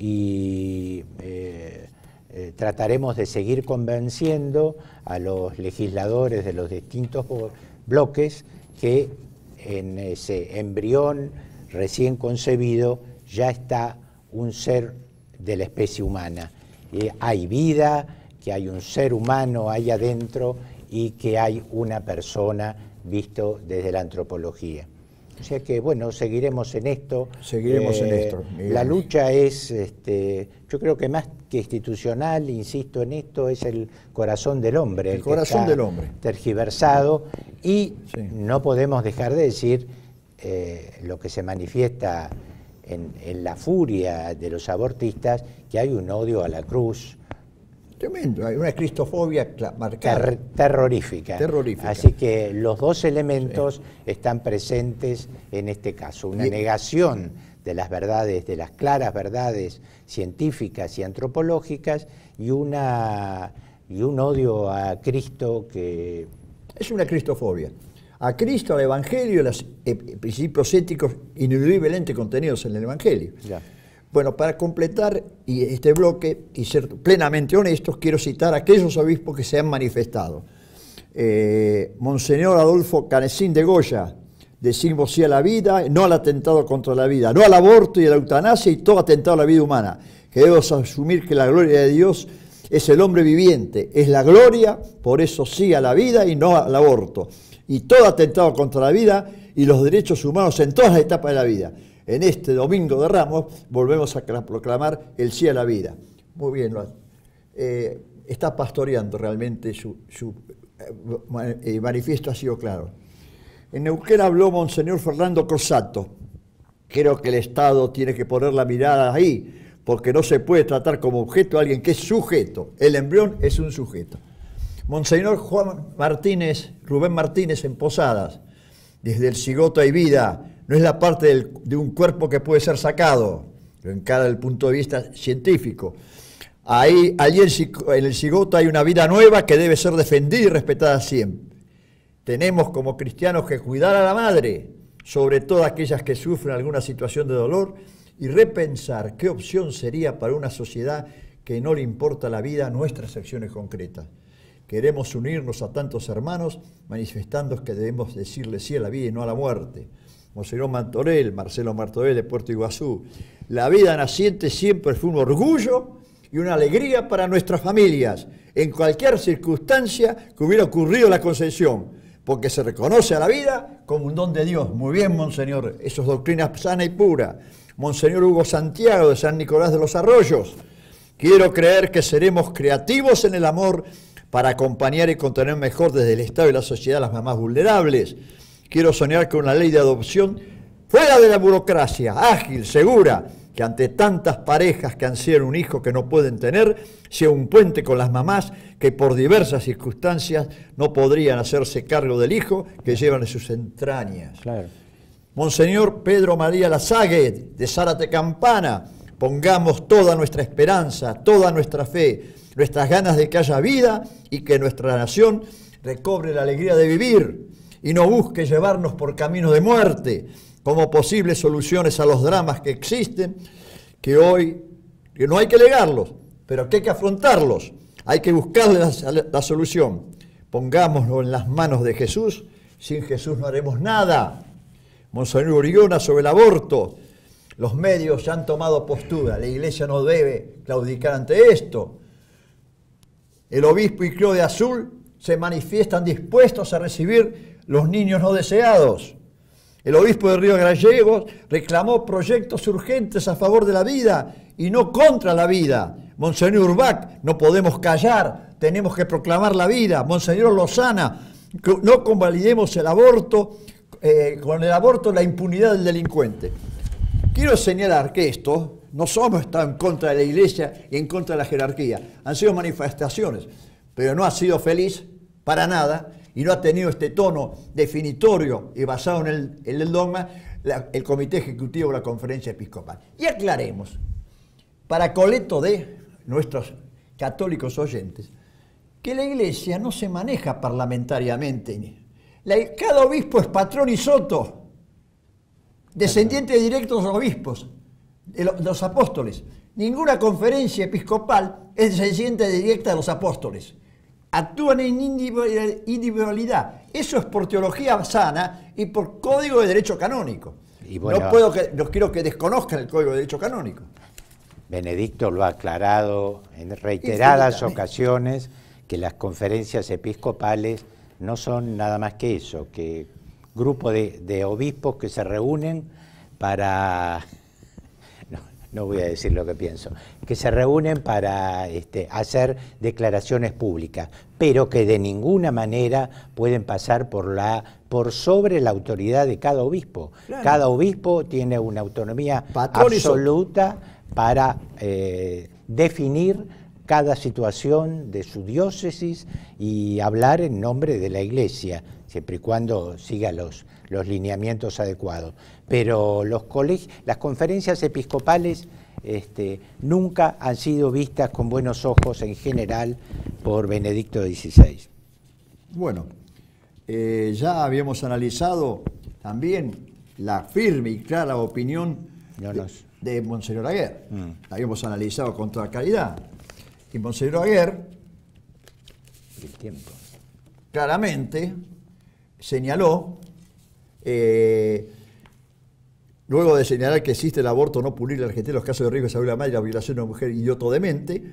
y eh, eh, trataremos de seguir convenciendo a los legisladores de los distintos bloques que en ese embrión recién concebido ya está un ser de la especie humana. Eh, hay vida, que hay un ser humano ahí adentro y que hay una persona visto desde la antropología. O sea que, bueno, seguiremos en esto. Seguiremos Eh, en esto. Miguel. La lucha es, este, yo creo que más que institucional, insisto en esto, es el corazón del hombre. El que corazón está del hombre. tergiversado y Sí. no podemos dejar de decir eh, lo que se manifiesta en, en la furia de los abortistas, que hay un odio a la cruz, Tremendo, hay una cristofobia cla- marcada. ter- terrorífica. Terrorífica. Así que los dos elementos están presentes en este caso. Una Y- negación de las verdades, de las claras verdades científicas y antropológicas, y, una, y un odio a Cristo que... Es una cristofobia. A Cristo, al Evangelio, los eh, principios éticos ineludiblemente contenidos en el Evangelio. Ya. Bueno, para completar y este bloque y ser plenamente honestos, quiero citar a aquellos obispos que se han manifestado. Eh, Monseñor Adolfo Canecín de Goya, decimos sí a la vida, no al atentado contra la vida, no al aborto y a la eutanasia y todo atentado a la vida humana. Que debemos asumir que la gloria de Dios es el hombre viviente, es la gloria, por eso sí a la vida y no al aborto. Y todo atentado contra la vida y los derechos humanos en todas las etapas de la vida. En este Domingo de Ramos volvemos a proclamar el sí a la vida. Muy bien, lo- eh, está pastoreando realmente su, su eh, manifiesto, ha sido claro. En Neuquén habló Monseñor Fernando Cosato. Creo que el Estado tiene que poner la mirada ahí, porque no se puede tratar como objeto a alguien que es sujeto. El embrión es un sujeto. Monseñor Juan Martínez, Rubén Martínez en Posadas, desde el cigoto hay vida, no es la parte del, de un cuerpo que puede ser sacado, lo encara desde el punto de vista científico. Ahí, allí en, en el cigoto hay una vida nueva que debe ser defendida y respetada siempre. Tenemos como cristianos que cuidar a la madre, sobre todo aquellas que sufren alguna situación de dolor, y repensar qué opción sería para una sociedad que no le importa la vida nuestras acciones concretas. Queremos unirnos a tantos hermanos manifestando que debemos decirle sí a la vida y no a la muerte. Monseñor Martorell, Marcelo Martorell de Puerto Iguazú. La vida naciente siempre fue un orgullo y una alegría para nuestras familias, en cualquier circunstancia que hubiera ocurrido la concepción, porque se reconoce a la vida como un don de Dios. Muy bien, Monseñor, eso es doctrina sana y pura. Monseñor Hugo Santiago de San Nicolás de los Arroyos. Quiero creer que seremos creativos en el amor para acompañar y contener mejor desde el Estado y la sociedad a las mamás vulnerables. Quiero soñar con una ley de adopción fuera de la burocracia, ágil, segura, que ante tantas parejas que ansían un hijo que no pueden tener, sea un puente con las mamás que por diversas circunstancias no podrían hacerse cargo del hijo que llevan en sus entrañas. Claro. Monseñor Pedro María Lazague, de Zárate Campana, pongamos toda nuestra esperanza, toda nuestra fe, nuestras ganas de que haya vida y que nuestra nación recobre la alegría de vivir y no busque llevarnos por caminos de muerte como posibles soluciones a los dramas que existen, que hoy que no hay que negarlos, pero que hay que afrontarlos, hay que buscarle la, la solución. Pongámoslo en las manos de Jesús, sin Jesús no haremos nada. Monseñor Uriona sobre el aborto, los medios ya han tomado postura, la Iglesia no debe claudicar ante esto. El obispo y Creo de Azul se manifiestan dispuestos a recibir los niños no deseados. El obispo de Río Gallegos reclamó proyectos urgentes a favor de la vida y no contra la vida. Monseñor Urbach, no podemos callar, tenemos que proclamar la vida. Monseñor Lozana, no convalidemos el aborto, eh, con el aborto la impunidad del delincuente. Quiero señalar que esto no somos estado en contra de la Iglesia y en contra de la jerarquía. Han sido manifestaciones, pero no ha sido feliz para nada y no ha tenido este tono definitorio y basado en el, en el dogma, la, el Comité Ejecutivo de la Conferencia Episcopal. Y aclaremos, para coleto de nuestros católicos oyentes, que la Iglesia no se maneja parlamentariamente. La, cada obispo es patrón y soto, descendiente directo de los obispos, de, lo, de los apóstoles. Ninguna conferencia episcopal es descendiente directa de los apóstoles. Actúan en individualidad. Eso es por teología sana y por código de derecho canónico. Y bueno, no puedo que, no quiero que desconozcan el código de derecho canónico. Benedicto lo ha aclarado en reiteradas ocasiones, que las conferencias episcopales no son nada más que eso, que grupo de, de obispos que se reúnen para... No voy a decir lo que pienso, que se reúnen para este, hacer declaraciones públicas, pero que de ninguna manera pueden pasar por, la, por sobre la autoridad de cada obispo. Claro. Cada obispo tiene una autonomía Patrón absoluta para eh, definir cada situación de su diócesis y hablar en nombre de la Iglesia, siempre y cuando siga los, los lineamientos adecuados. Pero los colegios, las conferencias episcopales este, nunca han sido vistas con buenos ojos en general por Benedicto dieciséis. Bueno, eh, ya habíamos analizado también la firme y clara opinión no nos... de, de Monseñor Aguer. Mm. La habíamos analizado con toda claridad. Y Monseñor Aguer, el tiempo, claramente señaló, eh, luego de señalar que existe el aborto no punible en Argentina, los casos de riesgo de salud de la madre, la violación de una mujer y otro demente,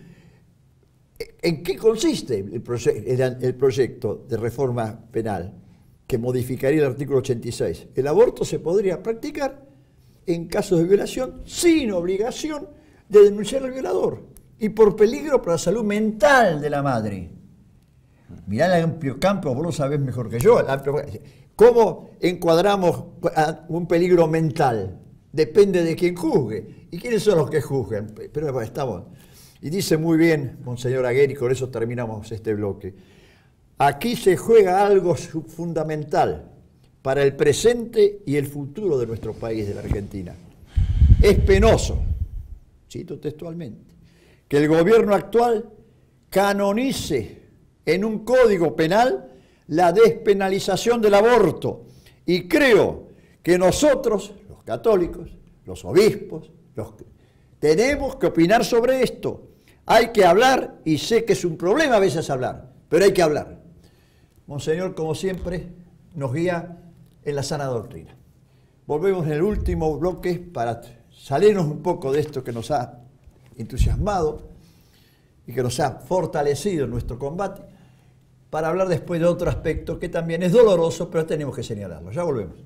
¿en qué consiste el, proye el, el proyecto de reforma penal que modificaría el artículo ochenta y seis? El aborto se podría practicar en casos de violación sin obligación de denunciar al violador y por peligro para la salud mental de la madre. Mirá el amplio campo, vos lo sabés mejor que yo. ¿Cómo encuadramos un peligro mental? Depende de quién juzgue. ¿Y quiénes son los que juzgan? Pero bueno, estamos. Y dice muy bien Monseñor Aguer, y con eso terminamos este bloque. Aquí se juega algo fundamental para el presente y el futuro de nuestro país, de la Argentina. Es penoso, cito textualmente, que el gobierno actual canonice en un código penal la despenalización del aborto. Y creo que nosotros, los católicos, los obispos, los, tenemos que opinar sobre esto. Hay que hablar, y sé que es un problema a veces hablar, pero hay que hablar. Monseñor, como siempre, nos guía en la sana doctrina. Volvemos en el último bloque para salirnos un poco de esto que nos ha entusiasmado y que nos ha fortalecido en nuestro combate, para hablar después de otro aspecto que también es doloroso, pero tenemos que señalarlo. Ya volvemos.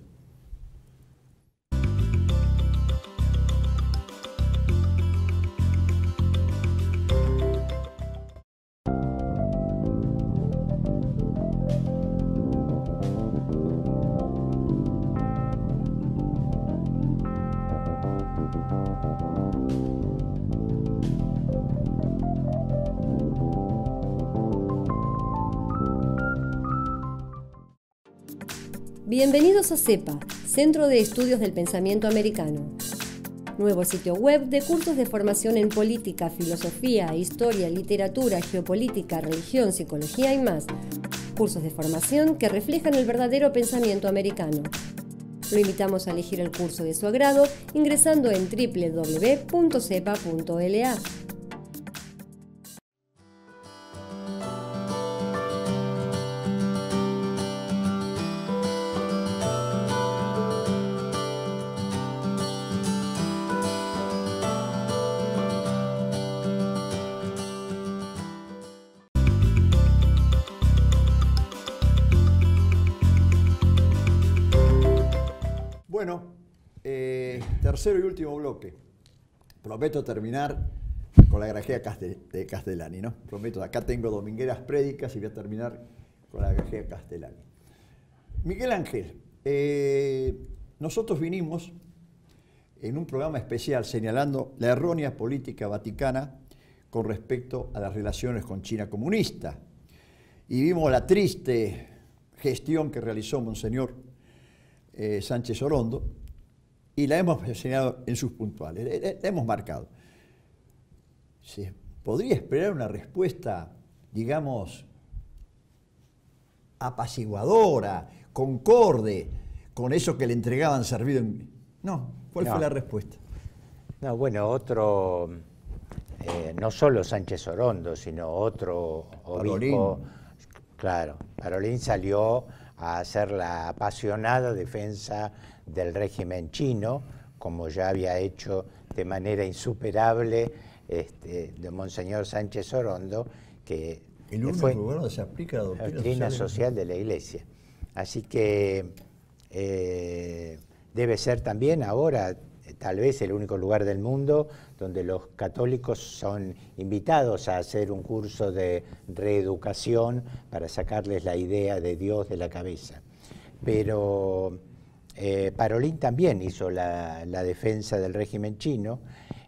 Bienvenidos a CEPA, Centro de Estudios del Pensamiento Americano. Nuevo sitio web de cursos de formación en política, filosofía, historia, literatura, geopolítica, religión, psicología y más. Cursos de formación que reflejan el verdadero pensamiento americano. Lo invitamos a elegir el curso de su agrado ingresando en doble u doble u doble u punto cepa punto l a. Bueno, eh, tercero y último bloque. Prometo terminar con la grajea de Castellani, ¿no? Prometo, acá tengo domingueras prédicas y voy a terminar con la grajea Castellani. Miguel Ángel, eh, nosotros vinimos en un programa especial señalando la errónea política vaticana con respecto a las relaciones con China comunista. Y vimos la triste gestión que realizó Monseñor eh, Sánchez Orondo, y la hemos señalado en sus puntuales, la hemos marcado. ¿Se podría esperar una respuesta, digamos, apaciguadora, concorde, con eso que le entregaban servido en... No, ¿cuál no. fue la respuesta? No, bueno, otro, eh, no solo Sánchez Orondo, sino otro obispo, Parolín. Claro, Parolín salió a hacer la apasionada defensa del régimen chino, como ya había hecho de manera insuperable este, de Monseñor Sánchez Orondo, que El único fue lugar donde se aplica la la doctrina, doctrina social, social de la Iglesia. Así que eh, debe ser también ahora tal vez el único lugar del mundo donde los católicos son invitados a hacer un curso de reeducación para sacarles la idea de Dios de la cabeza. Pero eh, Parolín también hizo la, la defensa del régimen chino,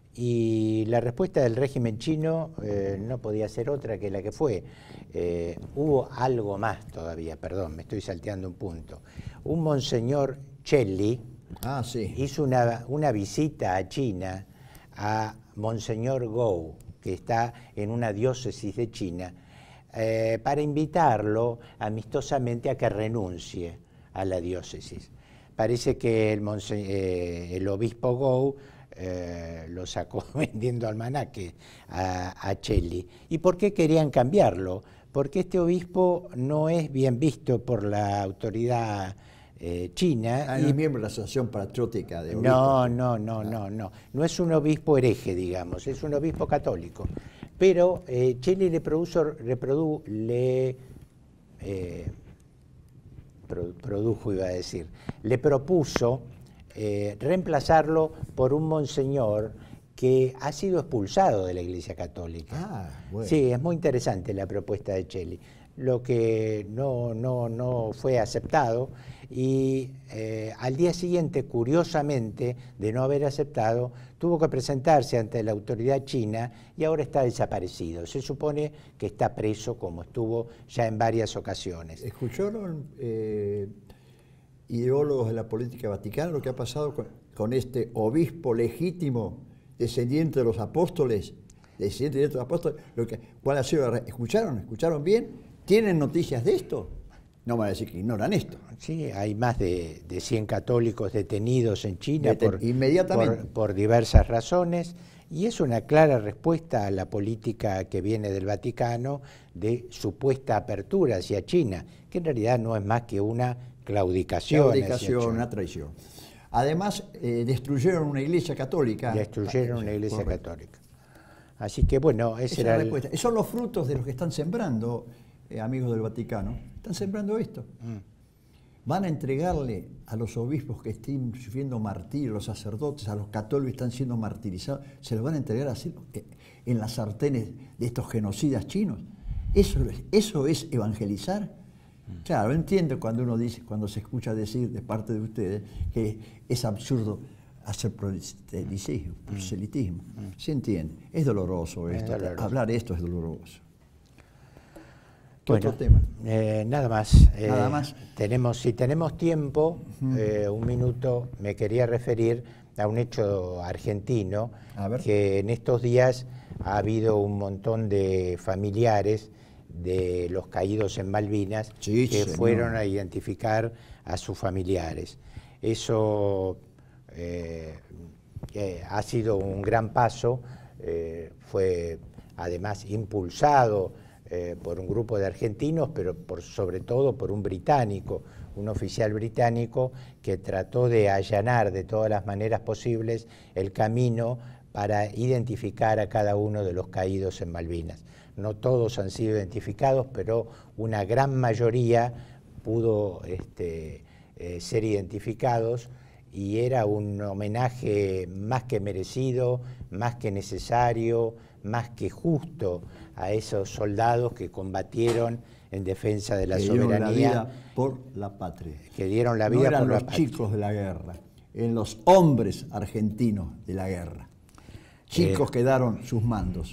y la respuesta del régimen chino eh, no podía ser otra que la que fue. Eh, hubo algo más todavía, perdón, me estoy salteando un punto. Un monseñor Celli Ah, sí. hizo una, una visita a China a Monseñor Gou, que está en una diócesis de China, eh, para invitarlo amistosamente a que renuncie a la diócesis. Parece que el, monse eh, el obispo Gou eh, lo sacó vendiendo almanaque a, a Celli. ¿Y por qué querían cambiarlo? Porque este obispo no es bien visto por la autoridad Eh, China. Ah, no es miembro de la Asociación Patriótica de Obispos. No, no, no, no, no. No es un obispo hereje, digamos, es un obispo católico. Pero eh, Celli le produjo, reprodu, le eh, pro, produjo, iba a decir, le propuso eh, reemplazarlo por un monseñor que ha sido expulsado de la Iglesia Católica. Ah, bueno. Sí, es muy interesante la propuesta de Celli. Lo que no, no, no fue aceptado, y eh, al día siguiente, curiosamente, de no haber aceptado, tuvo que presentarse ante la autoridad china y ahora está desaparecido. Se supone que está preso, como estuvo ya en varias ocasiones. ¿Escucharon eh, ideólogos de la política vaticana lo que ha pasado con, con este obispo legítimo, descendiente de los apóstoles, descendiente de los apóstoles? Lo que, ¿cuál ha sido la, ¿Escucharon? ¿Escucharon bien? ¿Tienen noticias de esto? No me van a decir que ignoran esto. Sí, hay más de, de cien católicos detenidos en China Deten por, inmediatamente. por, por diversas razones, y es una clara respuesta a la política que viene del Vaticano de supuesta apertura hacia China, que en realidad no es más que una claudicación. Claudicación, una traición. Además, eh, destruyeron una iglesia católica. Destruyeron una iglesia Correcto. católica. Así que bueno, ese Esa era es la el... respuesta. Esos son los frutos de los que están sembrando, eh, amigos del Vaticano. Están sembrando esto. Mm. Van a entregarle a los obispos que estén sufriendo martirio, a los sacerdotes, a los católicos que están siendo martirizados, se los van a entregar así eh, en las sartenes de estos genocidas chinos. ¿Eso, eso es evangelizar? Mm. Claro, entiendo cuando uno dice, cuando se escucha decir de parte de ustedes que es absurdo hacer proselitismo. proselitismo. Mm. Se entiende. Es doloroso esto. Es doloroso. Hablar esto es doloroso. ¿Qué Bueno, otro tema? Eh, nada más. Nada eh, más. Tenemos, si tenemos tiempo, uh-huh. eh, un minuto, me quería referir a un hecho argentino, a ver. Que en estos días ha habido un montón de familiares de los caídos en Malvinas sí, que señor. fueron a identificar a sus familiares. Eso eh, eh, ha sido un gran paso, eh, fue además impulsado Eh, por un grupo de argentinos, pero por, sobre todo por un británico, un oficial británico que trató de allanar de todas las maneras posibles el camino para identificar a cada uno de los caídos en Malvinas. No todos han sido identificados, pero una gran mayoría pudo este, eh, ser identificados, y era un homenaje más que merecido, más que necesario, más que justo a esos soldados que combatieron en defensa de la que soberanía. Dieron la vida por la patria. Que dieron la vida no eran por la los patria. chicos de la guerra, eran los hombres argentinos de la guerra. Chicos Eh, que daron sus mandos.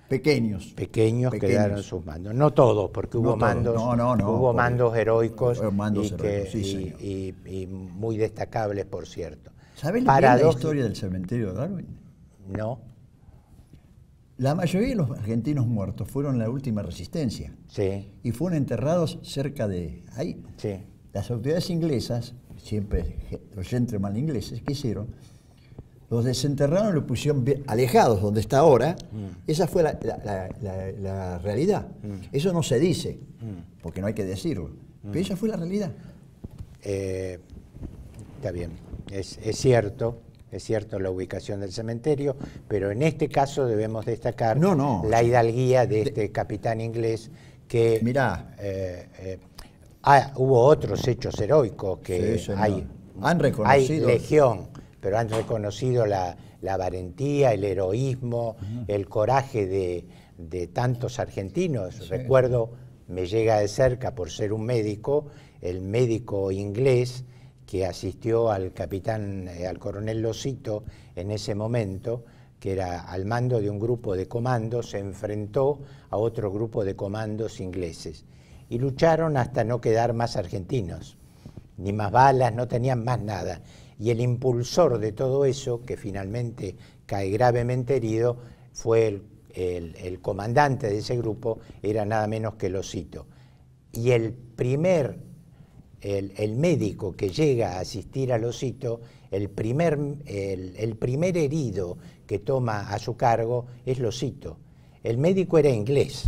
pequeños. Pequeños, pequeños. quedaron sus mandos. No todos, porque hubo No todos. mandos, No, no, no, hubo por- mandos heroicos, mandos y, que- heroicos, sí, y- señor. y- y muy destacables, por cierto. ¿Sabés la Paradójico- historia del cementerio de Darwin? No, La mayoría de los argentinos muertos fueron la última resistencia sí, y fueron enterrados cerca de ahí. sí. Las autoridades inglesas, siempre los gentlemen ingleses, ¿qué hicieron? Los desenterraron y los pusieron bien alejados donde está ahora. Mm. Esa fue la, la- la- la- la realidad. Eso no se dice, porque no hay que decirlo. Pero esa fue la realidad. Eh, está bien, es, es cierto, es cierto la ubicación del cementerio, pero en este caso debemos destacar No, no. la hidalguía de este capitán inglés que... Mirá. eh, eh, ah, hubo otros hechos heroicos que Sí, señor. hay, Han reconocido- hay legión, pero han reconocido la, la valentía, el heroísmo, el coraje de, de tantos argentinos. Recuerdo, me llega de cerca por ser un médico, el médico inglés que asistió al capitán, eh, al coronel Losito en ese momento, que era al mando de un grupo de comandos, se enfrentó a otro grupo de comandos ingleses y lucharon hasta no quedar más argentinos, ni más balas, no tenían más nada. Y el impulsor de todo eso, que finalmente cae gravemente herido, fue el, el- el comandante de ese grupo, era nada menos que Losito. Y el primer, el, el médico que llega a asistir a Losito, el primer, el, el primer herido que toma a su cargo es Losito. El médico era inglés.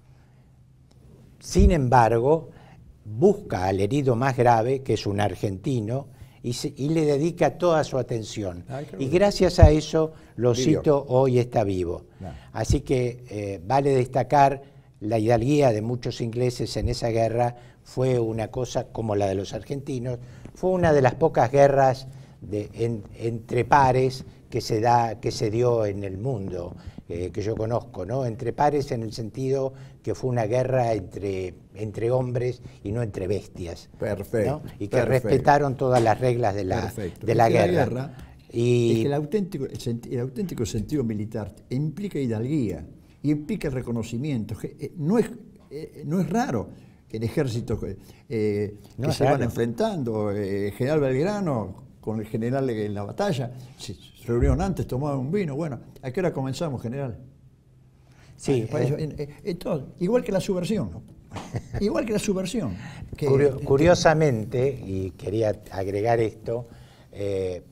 Sin embargo, busca al herido más grave, que es un argentino, y, se- y le dedica toda su atención. Ay, qué Y bueno. gracias a eso, Losito Vivió. hoy está vivo. Claro. Así que eh, vale destacar la hidalguía de muchos ingleses en esa guerra. Fue una cosa como la de los argentinos, fue una de las pocas guerras de, en- entre pares que se, da, que se dio en el mundo, eh, que yo conozco, ¿no? Entre pares en el sentido que fue una guerra entre, entre hombres y no entre bestias. Perfecto, ¿no? Y que perfecto. respetaron todas las reglas de la, Perfecto. de la Es que guerra. Y es que el auténtico, el, senti- el auténtico sentido militar implica hidalguía y implica el reconocimiento. Que, eh, no, es, eh, no es raro que el ejército eh, No que es se van raro. enfrentando, eh, el general Belgrano con el general en la batalla, se reunieron antes, tomaban un vino. Bueno, ¿a qué hora comenzamos, general? sí, Para eso, eh, en- en- en todo, igual que la subversión. Igual que la subversión. que- Curio- curiosamente, y quería agregar esto, eh,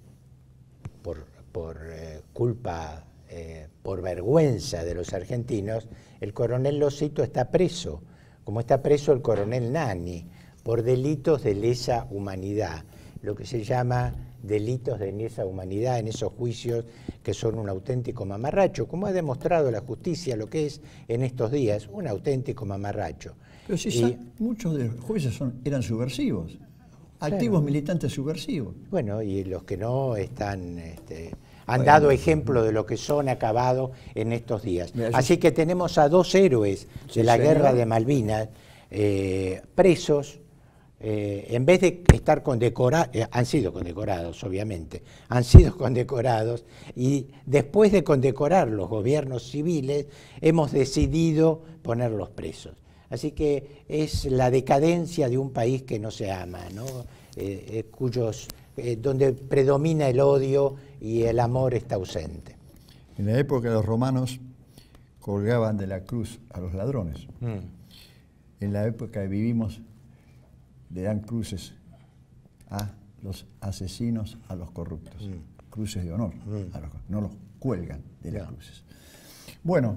por, por, eh, culpa, eh, por vergüenza de los argentinos, el coronel Losito está preso, como está preso el coronel Nani, por delitos de lesa humanidad, lo que se llama delitos de lesa humanidad en esos juicios que son un auténtico mamarracho, como ha demostrado la justicia lo que es en estos días, un auténtico mamarracho. Pero si Y- sa- muchos de los jueces son, eran subversivos, activos militantes subversivos. Bueno, y los que no están, este, han Bueno. dado ejemplo de lo que son acabados en estos días. Mira, yo- Así que tenemos a dos héroes Sí, de la señor. guerra de Malvinas eh, presos, eh, en vez de estar condecorados, han sido condecorados, obviamente, han sido condecorados, y después de condecorar los gobiernos civiles, hemos decidido ponerlos presos. Así que es la decadencia de un país que no se ama, ¿no? Eh, eh, cuyos, eh, donde predomina el odio y el amor está ausente. En la época de los romanos colgaban de la cruz a los ladrones. En la época que vivimos le dan cruces a los asesinos, a los corruptos. Cruces de honor. a los- no los cuelgan de las No. cruces. Bueno,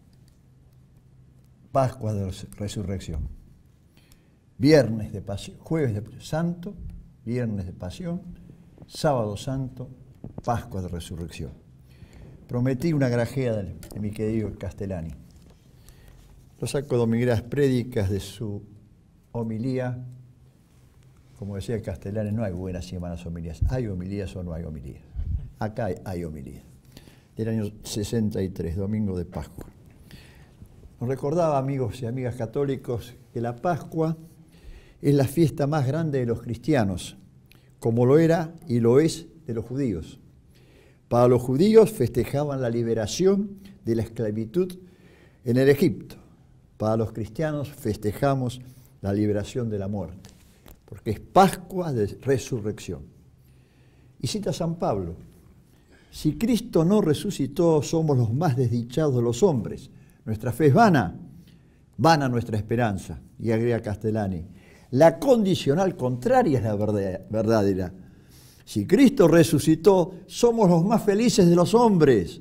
Pascua de res- Resurrección. Viernes de Pasión, jueves de Santo, viernes de Pasión, sábado Santo, Pascua de Resurrección. Prometí una grajea de, de mi querido Castellani. Lo saco de Domingueras Prédicas de su homilía. Como decía Castellani, no hay buenas y malas homilías. ¿Hay homilías o no hay homilías? Acá hay, hay homilías. Del año sesenta y tres, domingo de Pascua. Nos recordaba, amigos y amigas católicos, que la Pascua es la fiesta más grande de los cristianos, como lo era y lo es de los judíos. Para los judíos festejaban la liberación de la esclavitud en el Egipto. Para los cristianos festejamos la liberación de la muerte, porque es Pascua de resurrección. Y cita San Pablo: si Cristo no resucitó, somos los más desdichados de los hombres. Nuestra fe es vana, vana nuestra esperanza. Y agrega Castellani: la condicional contraria es la verdadera. Si Cristo resucitó, somos los más felices de los hombres.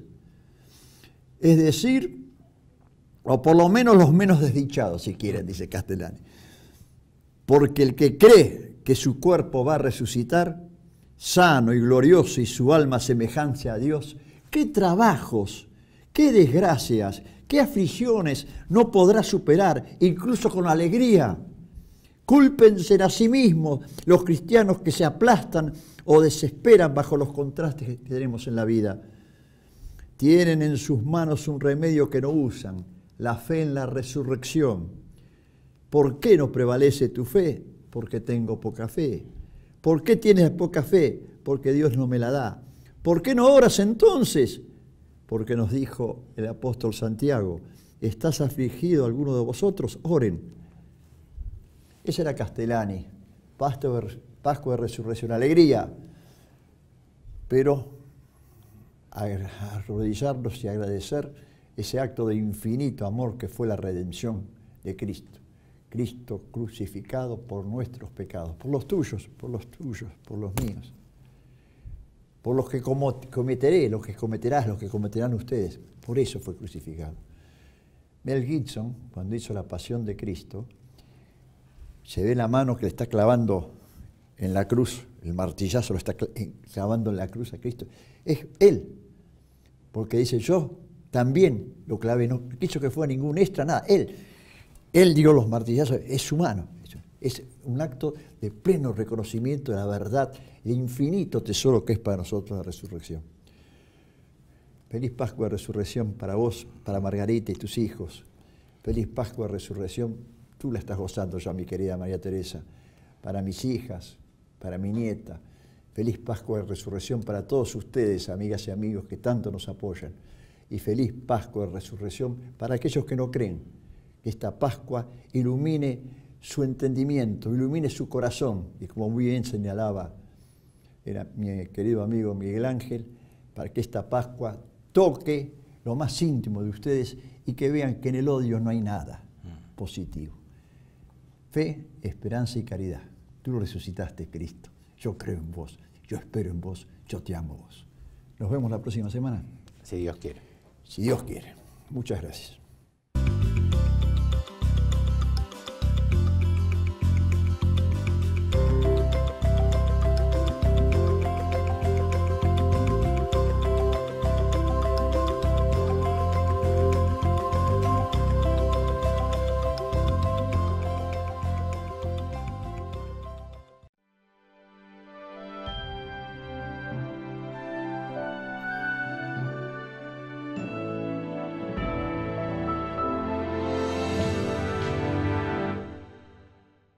Es decir, o por lo menos los menos desdichados, si quieren, dice Castellani. Porque el que cree que su cuerpo va a resucitar, sano y glorioso, y su alma semejanza a Dios, qué trabajos, qué desgracias, qué aflicciones no podrá superar, incluso con alegría. Cúlpense a sí mismos los cristianos que se aplastan o desesperan bajo los contrastes que tenemos en la vida. Tienen en sus manos un remedio que no usan, la fe en la resurrección. ¿Por qué no prevalece tu fe? Porque tengo poca fe. ¿Por qué tienes poca fe? Porque Dios no me la da. ¿Por qué no oras entonces? Porque nos dijo el apóstol Santiago: ¿estás afligido alguno de vosotros? Oren. Ese era Castellani, Pascua de Resurrección, alegría. Pero arrodillarnos y agradecer ese acto de infinito amor que fue la redención de Cristo. Cristo crucificado por nuestros pecados, por los tuyos, por los tuyos, por los míos, por los que cometeré, los que cometerás, los que cometerán ustedes. Por eso fue crucificado. Mel Gibson, cuando hizo La Pasión de Cristo, se ve la mano que le está clavando en la cruz, el martillazo lo está clavando en la cruz a Cristo. Es él, porque dice: yo también lo clavé, no quiso que fuera ningún extra, nada, él. Él dio los martillazos, es su mano. Es un acto de pleno reconocimiento de la verdad, el infinito tesoro que es para nosotros la resurrección. Feliz Pascua de Resurrección para vos, para Margarita y tus hijos. Feliz Pascua de Resurrección, tú la estás gozando ya, mi querida María Teresa. Para mis hijas, para mi nieta. Feliz Pascua de Resurrección para todos ustedes, amigas y amigos que tanto nos apoyan. Y feliz Pascua de Resurrección para aquellos que no creen. Que esta Pascua ilumine su entendimiento, ilumine su corazón. Y como muy bien señalaba era mi querido amigo Miguel Ángel, para que esta Pascua toque lo más íntimo de ustedes y que vean que en el odio no hay nada positivo. Fe, esperanza y caridad. Tú lo resucitaste, Cristo. Yo creo en vos, yo espero en vos, yo te amo a vos. Nos vemos la próxima semana. Si Dios quiere. Si Dios quiere. Muchas gracias.